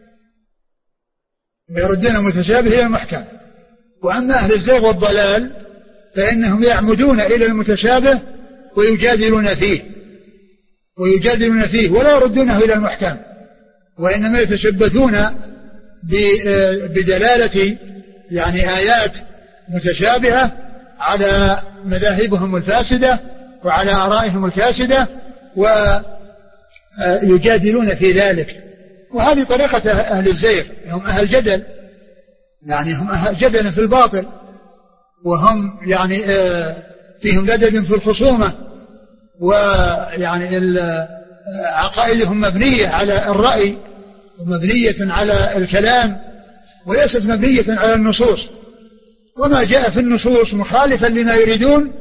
ويردون المتشابه إلى المحكم. وأما أهل الزيغ والضلال فإنهم يعمدون إلى المتشابه ويجادلون فيه ويجادلون فيه ولا يردونه إلى المحكم، وإنما يتشبثون بدلالة يعني آيات متشابهة على مذاهبهم الفاسدة وعلى آرائهم الكاسدة ويجادلون في ذلك. وهذه طريقة أهل الزيغ، هم أهل جدل، يعني هم أهل جدل في الباطل، وهم يعني فيهم لدد في الخصومة، ويعني عقائدهم مبنية على الرأي ومبنية على الكلام وليست مبنية على النصوص، وما جاء في النصوص مخالفا لما يريدون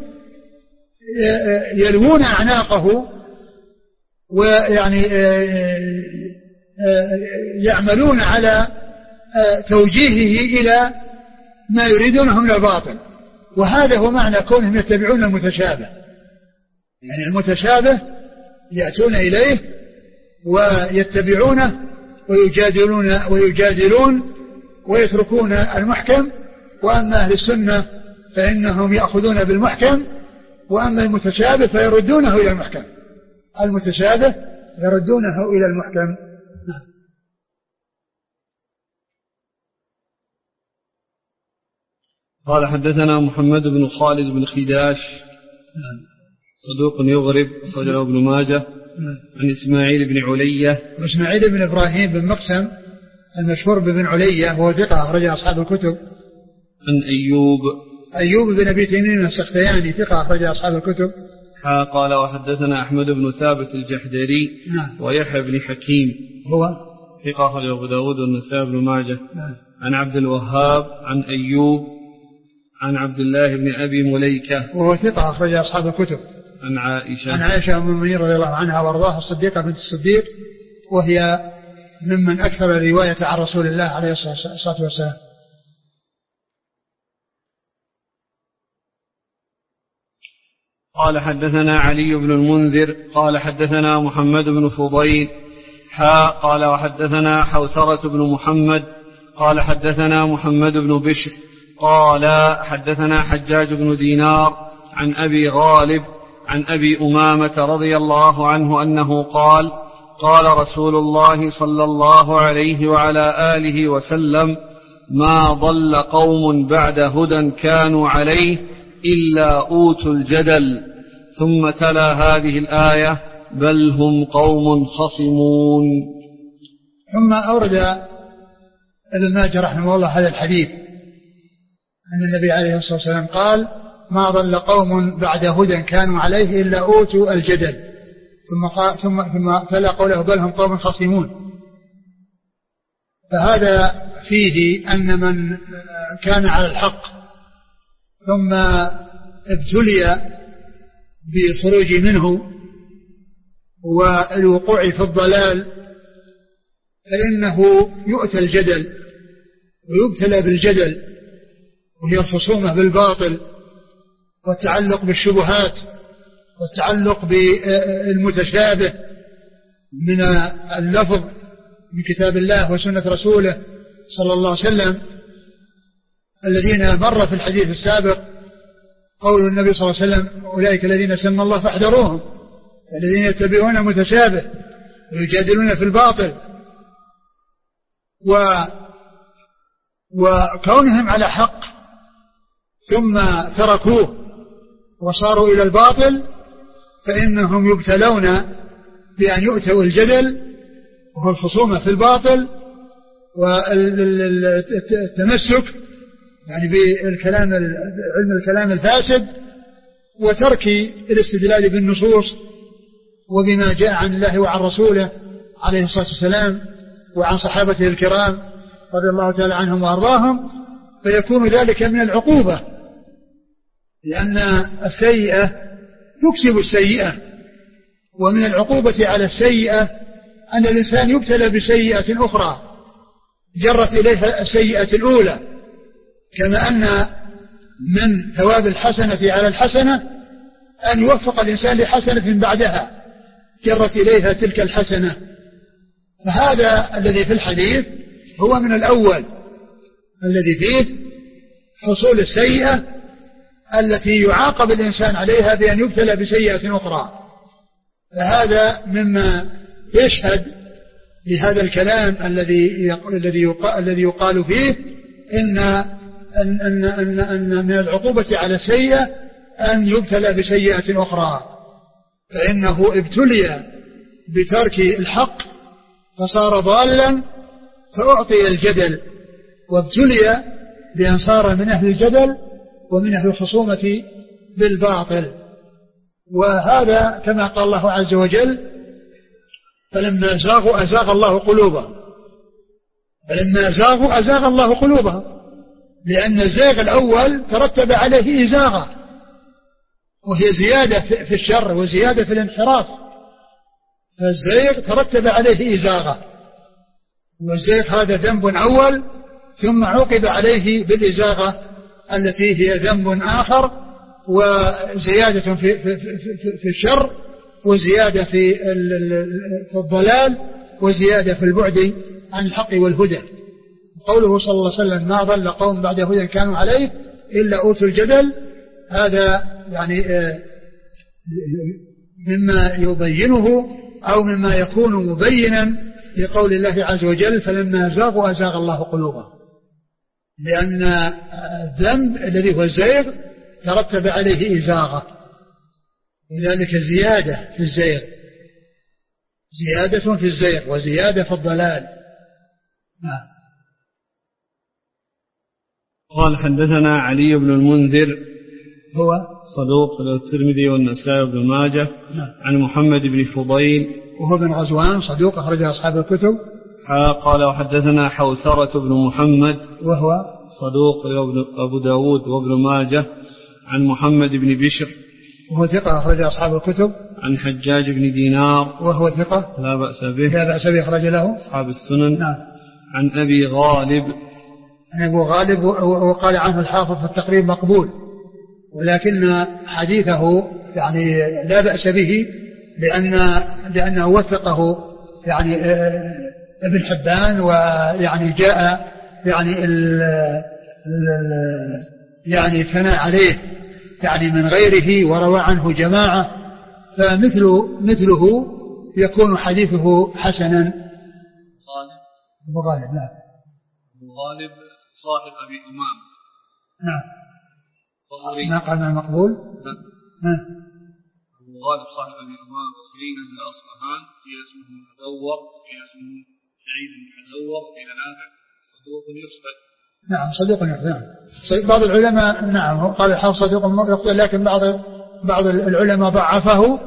يلوون أعناقه ويعني يعملون على توجيهه إلى ما يريدونه من الباطل. وهذا هو معنى كونهم يتبعون المتشابه، يعني المتشابه يأتون إليه ويتبعونه ويجادلون ويجادلون ويتركون المحكم. وأما أهل السنة فإنهم يأخذون بالمحكم، وأما المتشابه فيردونه إلى المحكم. المتشابه يردونه إلى المحكم. قال حدثنا محمد بن خالد بن خداش صدوق يغرب أخرج له ابن ماجه عن إسماعيل بن علية وإسماعيل بن إبراهيم بن مقسم المشهور بن علية وهو ثقة أخرج أصحاب الكتب عن أيوب أيوب بن أبي تميم السختياني ثقة أخرج أصحاب الكتب. قال وحدثنا أحمد بن ثابت الجحدري نعم. ويحيى بن حكيم هو ثقة أخرج أبو داود والنسائي بن ماجه. نعم. عن عبد الوهاب عن أيوب عن عبد الله بن أبي مليكة وهو ثقة أخرج أصحاب الكتب. عن عائشة عن عائشة أم المؤمنين رضي الله عنها وارضاها الصديقة بنت الصديق، وهي ممن أكثر الرواية عن رسول الله عليه الصلاة والسلام. قال حدثنا علي بن المنذر قال حدثنا محمد بن فضيل حا قال وحدثنا حوسرة بن محمد قال حدثنا محمد بن بشر قال حدثنا حجاج بن دينار عن أبي غالب عن أبي أمامة رضي الله عنه أنه قال قال رسول الله صلى الله عليه وعلى آله وسلم ما ضل قوم بعد هدى كانوا عليه إلا أوتوا الجدل، ثم تلا هذه الآية بل هم قوم خصمون. ثم أورد ابن ماجه رحمه الله هذا الحديث أن النبي عليه الصلاة والسلام قال ما ضل قوم بعد هدى كانوا عليه إلا أوتوا الجدل، ثم قال ثم ثم تلا قوله بل هم قوم خصمون. فهذا فيه أن من كان على الحق ثم ابتلي بالخروج منه والوقوع في الضلال فإنه يؤتى الجدل ويبتلى بالجدل، وهي الخصومة بالباطل والتعلق بالشبهات والتعلق بالمتشابه من اللفظ من كتاب الله وسنة رسوله صلى الله عليه وسلم، الذين مر في الحديث السابق قول النبي صلى الله عليه وسلم أولئك الذين سمى الله فاحذروهم الذين يتبعون متشابه ويجادلون في الباطل. و وكونهم على حق ثم تركوه وصاروا إلى الباطل فإنهم يبتلون بأن يؤتوا الجدل وهو الخصومة في الباطل والتمسك يعني بالكلام علم الكلام الفاسد وترك الاستدلال بالنصوص وبما جاء عن الله وعن رسوله عليه الصلاة والسلام وعن صحابته الكرام رضي الله تعالى عنهم وأرضاهم، فيكون ذلك من العقوبة، لأن السيئة تكسب السيئة، ومن العقوبة على السيئة أن الإنسان يبتلى بسيئة أخرى جرت إليها السيئة الأولى، كما أن من ثواب الحسنة على الحسنة أن يوفق الإنسان لحسنة بعدها جرت إليها تلك الحسنة. فهذا الذي في الحديث هو من الأول الذي فيه حصول السيئة التي يعاقب الإنسان عليها بأن يبتلى بسيئة أخرى، فهذا مما يشهد لهذا الكلام الذي الذي الذي يقال فيه إن أن أن أن أن من العقوبة على السيئة أن يبتلى بسيئة أخرى، فإنه ابتلي بترك الحق فصار ضالا فأعطي الجدل، وابتلي بأن صار من أهل الجدل ومن أهل الخصومة بالباطل. وهذا كما قال الله عز وجل فلما زاغوا أزاغ الله قلوبهم، فلما زاغوا أزاغ الله قلوبهم، لأن الزاغ الأول ترتب عليه إزاغة وهي زيادة في الشر وزيادة في الانحراف، فالزيغ ترتب عليه إزاغة، والزيغ هذا ذنب أول ثم عوقب عليه بالإزاغة التي هي ذنب آخر وزيادة في, في, في, في الشر وزيادة في, في الضلال وزيادة في البعد عن الحق والهدى. قوله صلى الله عليه وسلم ما ضل قوم بعد هدى كانوا عليه إلا أوتوا الجدل، هذا يعني مما يبينه أو مما يكون مبينا لقول الله عز وجل فلما زاغوا أزاغ الله قلوبهم، لأن الذنب الذي هو الزيغ ترتب عليه إزاغة، لذلك زيادة في الزيغ، زيادة في الزيغ وزيادة في الضلال. نعم. قال حدثنا علي بن المنذر هو صدوق الترمذي والنسائي بن ماجه. نعم. عن محمد بن فضيل وهو بن غزوان صدوق أخرج أصحاب الكتب. قال وحدثنا حوسرة بن محمد وهو صدوق أبو داود وابن ماجه. عن محمد بن بشر وهو ثقة أخرج أصحاب الكتب. عن حجاج بن دينار وهو ثقة لا بأس به لا بأس به أخرج له أصحاب السنن. نعم. عن أبي غالب عن أبو غالب وقال عنه الحافظ في التقريب مقبول، ولكن حديثه يعني لا بأس به لأن لأنه وثقه يعني ابن حبان، ويعني جاء يعني ال ال يعني ثناء عليه يعني من غيره وروى عنه جماعة، فمثل مثله يكون حديثه حسنا. غالب أبو غالب لا أبو غالب صاحب أبي أمام. نعم. بصري. ما قال ما مقبول. لا. ها. أبو غالب صاحب أبي أمام بصري نزل أصفهان، قيل اسمه مدور، قيل اسمه سعيد بن مدور، قيل نافع صدوق يخطئ. نعم صدوق يخطئ. بعض العلماء نعم قال الحافظ صدوق يخطئ، لكن بعض بعض العلماء ضعفه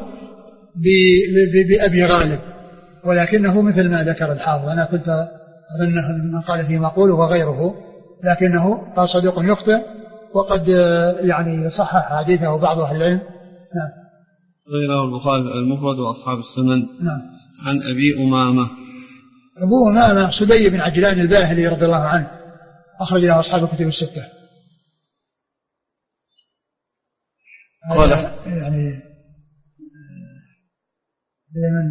بأبي غالب، ولكنه مثل ما ذكر الحافظ. أنا كنت أظنه من قال فيه مقول وغيره، لكنه قال صدوق يخطئ، وقد يعني صحح حديثه بعض أهل العلم. نعم. غيره البخاري المفرد وأصحاب السنن. نعم. عن أبي أمامة أبو أمامة سدي بن عجلان الباهلي رضي الله عنه، أخرج له أصحاب الكتب الستة. قال يعني دائما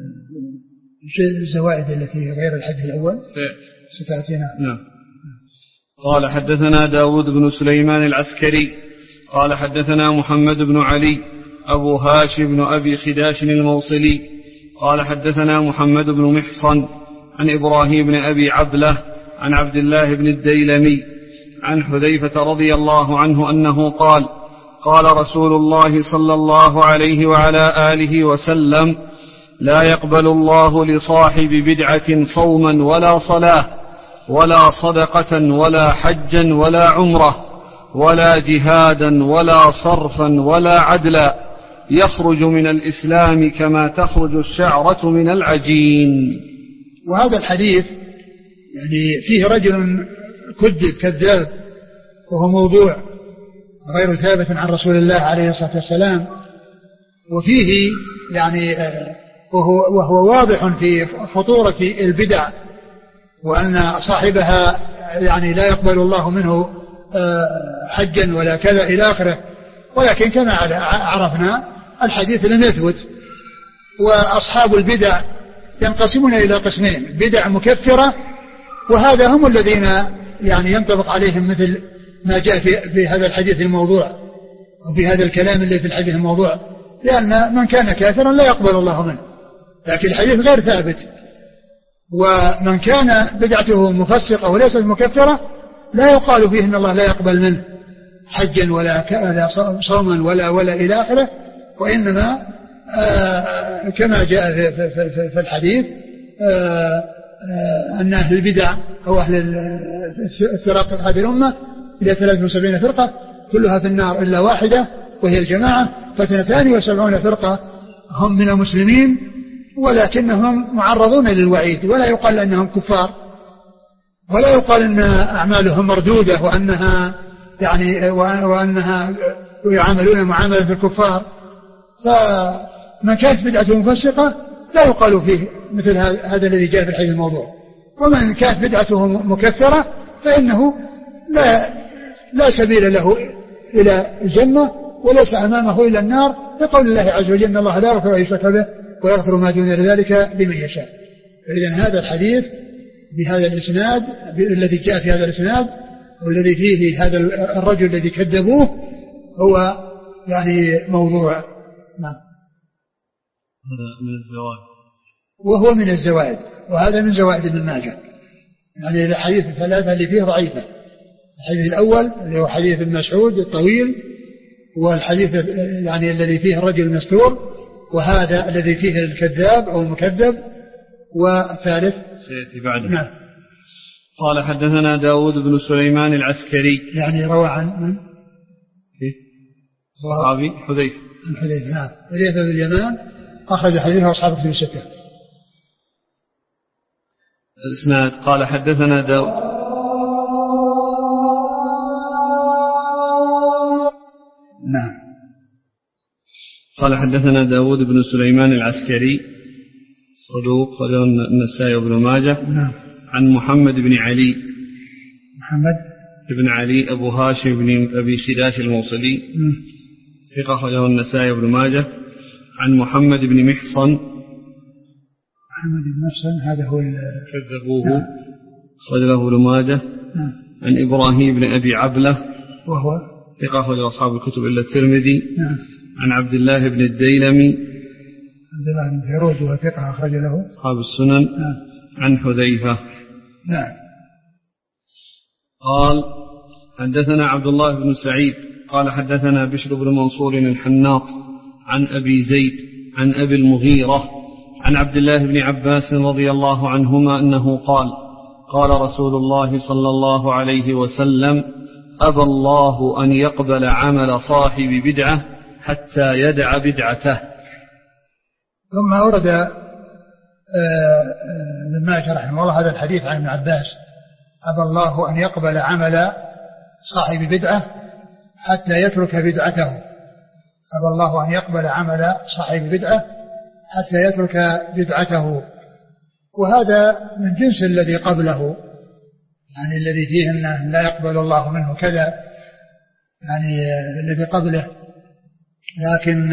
الزوائد التي غير الحديث الأول ستأتينا. نعم. قال حدثنا داود بن سليمان العسكري قال حدثنا محمد بن علي أبو هاشم بن أبي خداش الموصلي قال حدثنا محمد بن محصن عن إبراهيم بن أبي عبلة عن عبد الله بن الديلمي عن حذيفة رضي الله عنه أنه قال قال رسول الله صلى الله عليه وعلى آله وسلم لا يقبل الله لصاحب بدعة صوما ولا صلاة ولا صدقة ولا حجا ولا عمرة ولا جهادا ولا صرفا ولا عدلا يخرج من الإسلام كما تخرج الشعرة من العجين. وهذا الحديث يعني فيه رجل كذب كذاب وهو موضوع غير ثابت عن رسول الله عليه الصلاة والسلام، وفيه يعني وهو, وهو واضح في خطورة البدع، وأن صاحبها يعني لا يقبل الله منه حجا ولا كذا إلى آخره. ولكن كما عرفنا الحديث لم يثبت، وأصحاب البدع ينقسمون إلى قسمين: بدع مكفرة، وهذا هم الذين يعني ينطبق عليهم مثل ما جاء في, في هذا الحديث الموضوع وفي هذا الكلام اللي في الحديث الموضوع، لأن من كان كافرا لا يقبل الله منه، لكن الحديث غير ثابت. ومن كان بدعته مفسقة وليست مكفرة لا يقال فيه إن الله لا يقبل منه حجا ولا صوما ولا ولا إلى آخره، وإنما آه كما جاء في, في, في, في الحديث آه آه أن أهل البدع أو أهل الفرق هذه الأمة إلى ثلاث وسبعين فرقة كلها في النار إلا واحدة وهي الجماعة، فاثنتان وسبعون فرقة هم من المسلمين ولكنهم معرضون للوعيد، ولا يقال أنهم كفار، ولا يقال أن أعمالهم مردودة وأنها يعني وأنها يعاملون معاملة الكفار. فمن كانت بدعته مفسقة لا يقال فيه مثل هذا الذي جاء في الحديث الموضوع، ومن كانت بدعته مكفرة فإنه لا لا سبيل له إلى الجنة وليس أمامه إلى النار، لقول الله عز وجل إن الله لا يغفر أن يشرك به ويغفر ما دون ذلك لمن يشاء. فإذن هذا الحديث بهذا الإسناد الذي جاء في هذا الإسناد والذي فيه هذا الرجل الذي كذبوه هو يعني موضوع. نعم. هذا من الزوائد، وهو من الزوائد، وهذا من زوائد ابن ماجه. يعني الحديث الثلاثة اللي فيه ضعيفة: الحديث الأول اللي هو حديث ابن مسعود الطويل، والحديث يعني الذي فيه الرجل المستور، وهذا الذي فيه الكذاب أو المكذب، والثالث سيأتي بعده. نعم. قال حدثنا داود بن سليمان العسكري يعني روى عن من؟ صحابي حذيفة عن حذيفة نعم حذيفة بن اليمان أخرج حديثه أصحاب كتب الستة. الإسناد قال حدثنا داود نعم قال حدثنا داود بن سليمان العسكري صدوق خرجه النسائي وابن ماجه نعم عن محمد بن علي محمد بن علي أبو هاشم بن أبي شداش الموصلي نعم. ثقة خرجه النسائي وابن ماجه عن محمد بن محصن محمد بن محصن هذا هو كذبوه نعم. خرجه ابن ماجه نعم. عن إبراهيم بن أبي عبلة وهو ثقة خرجه أصحاب الكتب إلا الترمذي نعم. عن عبد الله بن الديلمي عبد الله بن فيروز وهو ثقة أخرج له أصحاب السنن نعم. عن حذيفة نعم. قال حدثنا عبد الله بن سعيد قال حدثنا بشر بن منصور الحناط عن أبي زيد عن أبي المغيرة عن عبد الله بن عباس رضي الله عنهما أنه قال قال رسول الله صلى الله عليه وسلم أبى الله أن يقبل عمل صاحب بدعة حتى يدع بدعته. ثم أورد ابن ماجه رحمه الله هذا الحديث عن ابن عباس أبى الله أن يقبل عمل صاحب بدعة حتى يترك بدعته. أبى الله أن يقبل عمل صاحب بدعة حتى يترك بدعته. وهذا من جنس الذي قبله يعني الذي فيه أنه لا يقبل الله منه كذا يعني الذي قبله. لكن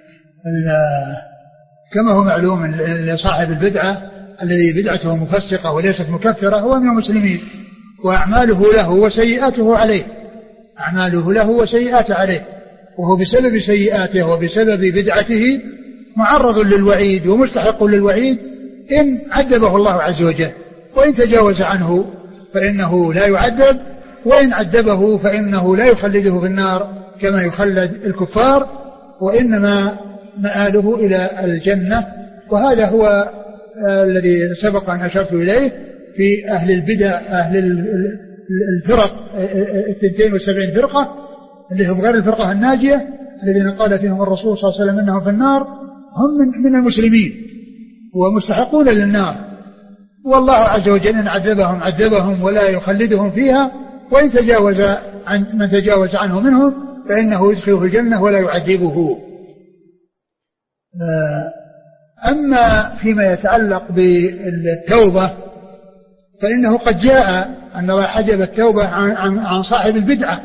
كما هو معلوم لصاحب البدعة الذي بدعته مفسقة وليست مكفرة هو من المسلمين وأعماله له وسيئاته عليه أعماله له وسيئاته عليه وهو بسبب سيئاته وبسبب بدعته معرض للوعيد ومستحق للوعيد إن عذبه الله عز وجل وإن تجاوز عنه فإنه لا يعذب وإن عذبه فإنه لا يخلده في النار كما يخلد الكفار وإنما مآله إلى الجنة. وهذا هو الذي سبق أن أشرت إليه في أهل البدع أهل الفرق التنتين والسبعين فرقة اللي هم غير الفرقة الناجية الذين قال فيهم الرسول صلى الله عليه وسلم إنهم في النار هم من, من المسلمين ومستحقون للنار والله عز وجل إن عذبهم عذبهم ولا يخلدهم فيها وإن تجاوز عن من تجاوز عنه منهم فإنه يدخله الجنة ولا يعذبه. أما فيما يتعلق بالتوبة فإنه قد جاء أن الله حجب التوبة عن, عن, عن صاحب البدعة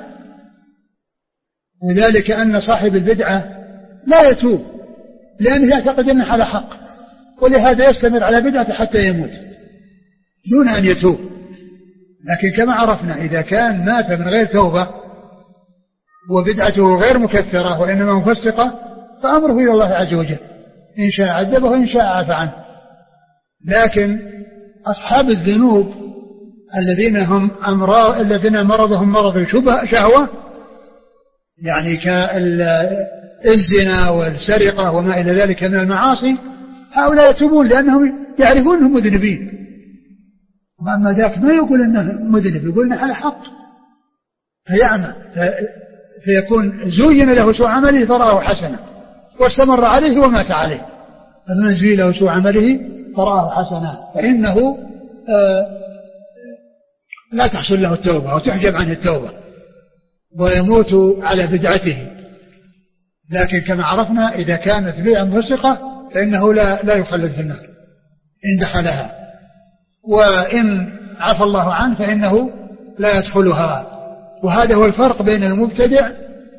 وذلك أن صاحب البدعة لا يتوب لأنه يعتقد أنه على حق ولهذا يستمر على بدعته حتى يموت دون أن يتوب. لكن كما عرفنا إذا كان مات من غير توبة وبدعته غير مكثرة وإنما مفسقة فأمره إلى الله عز وجل إن شاء عذبه وإن شاء عفى عنه. لكن أصحاب الذنوب الذين هم أمراض الذين مرضهم مرض شهوة يعني كالزنا والسرقة وما إلى ذلك من المعاصي هؤلاء يتوبون لأنهم يعرفون أنهم مذنبين. وأما ذاك ما يقول أنه مذنب يقول أنه على حق فيعمى فيكون زين له سوء عمله فرآه حسنا واستمر عليه ومات عليه. فمن زين له سوء عمله فرآه حسنا فإنه آه لا تحصل له التوبة وتحجب عنه التوبة ويموت على بدعته. لكن كما عرفنا إذا كانت بدعة مفسقة فإنه لا, لا يخلد في النار إن دخلها وإن عفى الله عنه فإنه لا يدخلها. وهذا هو الفرق بين المبتدع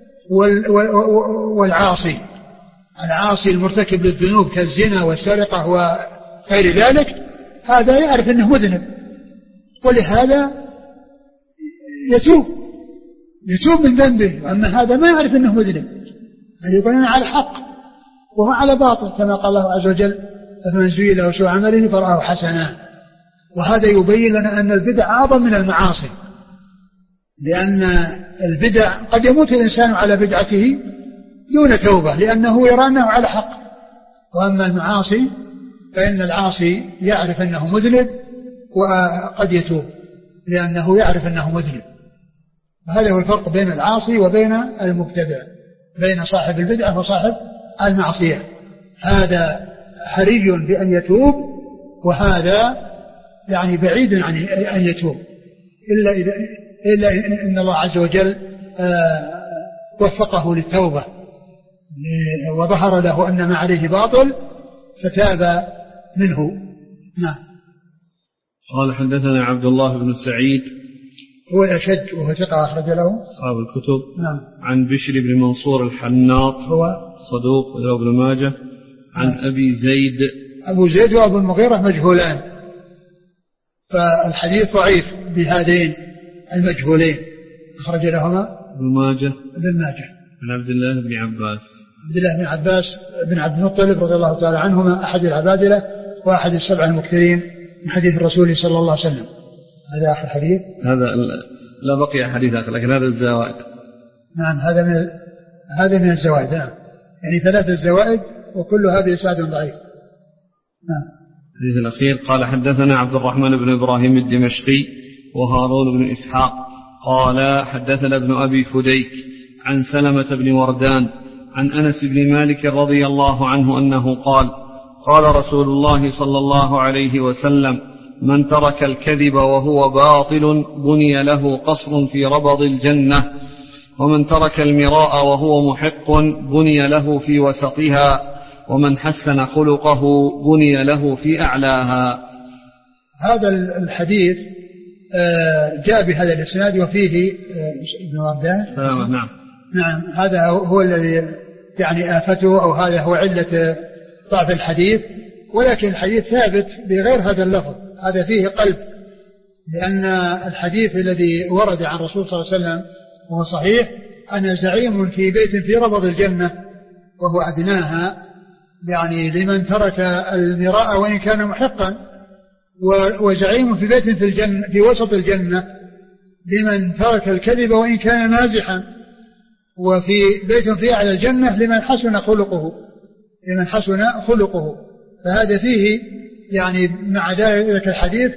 والعاصي. العاصي المرتكب للذنوب كالزنا والسرقة وغير ذلك هذا يعرف أنه مذنب ولهذا يتوب يتوب من ذنبه. وأما هذا ما يعرف أنه مذنب هذا يقول أنا على حق وهو على باطل كما قال الله عز وجل فمن زين له سوء عمله فرآه حسنا. وهذا يبين لنا أن البدع أعظم من المعاصي لأن البدع قد يموت الإنسان على بدعته دون توبة لأنه يرى أنه على حق. وأما المعاصي فإن العاصي يعرف أنه مذنب وقد يتوب لأنه يعرف أنه مذنب. هذا هو الفرق بين العاصي وبين المبتدع، بين صاحب البدعة وصاحب المعصية. هذا حري بأن يتوب، وهذا يعني بعيد عن أن يتوب، إلا إذا إلا إن الله عز وجل وفقه للتوبة وظهر له أن ما عليه باطل فتاب منه. نعم. قال حدثنا عبد الله بن سعيد هو الأشج وهو ثقة أخرج له أصحاب الكتب. نعم. عن بشر بن منصور الحناط هو صدوق وله ابن ماجه. عن نعم. أبي زيد أبو زيد وأبو المغيرة مجهولان، فالحديث ضعيف بهذين المجهولين. أخرج لهما ابن ماجه ابن ماجه. عن عبد الله بن عباس عبد الله بن عباس بن عبد المطلب رضي الله تعالى عنهما، أحد العبادلة وأحد السبع المكثرين من حديث الرسول صلى الله عليه وسلم. هذا آخر حديث. هذا لا بقي حديث آخر، لكن هذا الزوائد. نعم هذا من هذا من الزوائد. نعم يعني ثلاثة الزوائد وكلها بإسناد ضعيف. نعم. الحديث الأخير قال حدثنا عبد الرحمن بن إبراهيم الدمشقي وهارون بن إسحاق قال حدثنا ابن أبي فديك عن سلمة بن وردان عن أنس بن مالك رضي الله عنه أنه قال قال رسول الله صلى الله عليه وسلم من ترك الكذب وهو باطل بني له قصر في ربض الجنة، ومن ترك المراء وهو محق بني له في وسطها، ومن حسن خلقه بني له في أعلاها. هذا الحديث جاء بهذا الإسناد وفيه ابن وردان. نعم نعم هذا هو الذي يعني آفته، أو هذا هو علة ضعف الحديث، ولكن الحديث ثابت بغير هذا اللفظ، هذا فيه قلب، لأن الحديث الذي ورد عن الرسول صلى الله عليه وسلم وهو صحيح: أنا زعيم في بيت في ربض الجنة وهو أدناها، يعني لمن ترك المراء وإن كان محقا، وزعيم في بيت في الجنة في وسط الجنة لمن ترك الكذب وإن كان مازحا، وفي بيت في أعلى الجنة لمن حسن خلقه لمن حسن خلقه. فهذا فيه يعني مع ذلك الحديث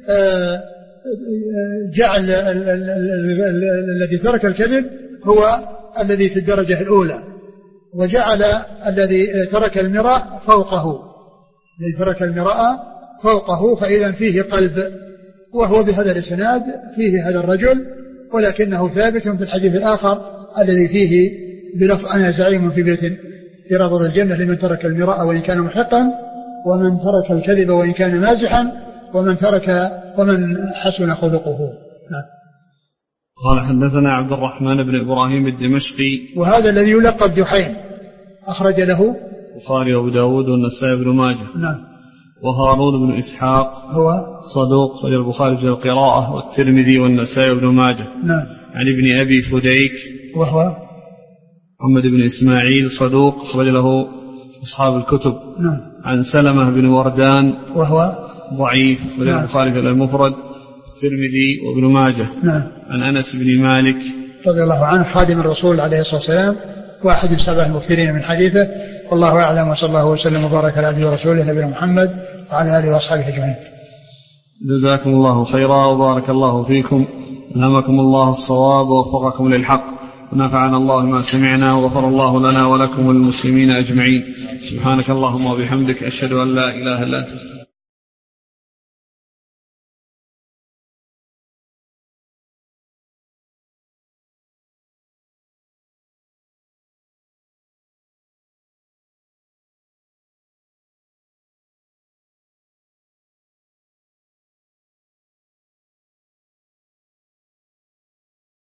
جعل الذي ترك الكذب هو الذي في الدرجة الأولى، وجعل الذي ترك المراء فوقه الذي ترك المراء فوقه فإذا فيه قلب، وهو بهذا الإسناد فيه هذا الرجل، ولكنه ثابت في الحديث الآخر الذي فيه بلفظ: أنا زعيم في بيت في ربض الجنة لمن ترك المراء وإن كان محقا، ومن ترك الكذب وإن كان مازحا، ومن ترك ومن حسن خلقه. نعم. قال حدثنا عبد الرحمن بن إبراهيم الدمشقي، وهذا الذي يلقب جحيم، أخرج له البخاري وأبو داود والنسائي بن ماجه. نعم. وهارون بن إسحاق هو صدوق، خرج البخاري في القراءة والترمذي والنسائي بن ماجه. نعم. عن ابن أبي فديك وهو محمد بن إسماعيل صدوق، خرج له أصحاب الكتب. نعم. عن سلمة بن وردان وهو ضعيف، خرج البخاري في المفرد والترمذي وابن ماجه. نعم. عن أنس بن مالك رضي الله عنه خادم الرسول عليه الصلاة والسلام واحد السبع المكثرين من حديثه، والله أعلم، وصلى الله وسلم وبارك على عبده ورسوله نبينا محمد وعلى آله وأصحابه أجمعين. جزاكم الله خيرا وبارك الله فيكم، ألهمكم الله الصواب ووفقكم للحق، ونفعنا الله ما سمعنا، وغفر الله لنا ولكم والمسلمين أجمعين. سبحانك اللهم وبحمدك، أشهد أن لا إله إلا أنت.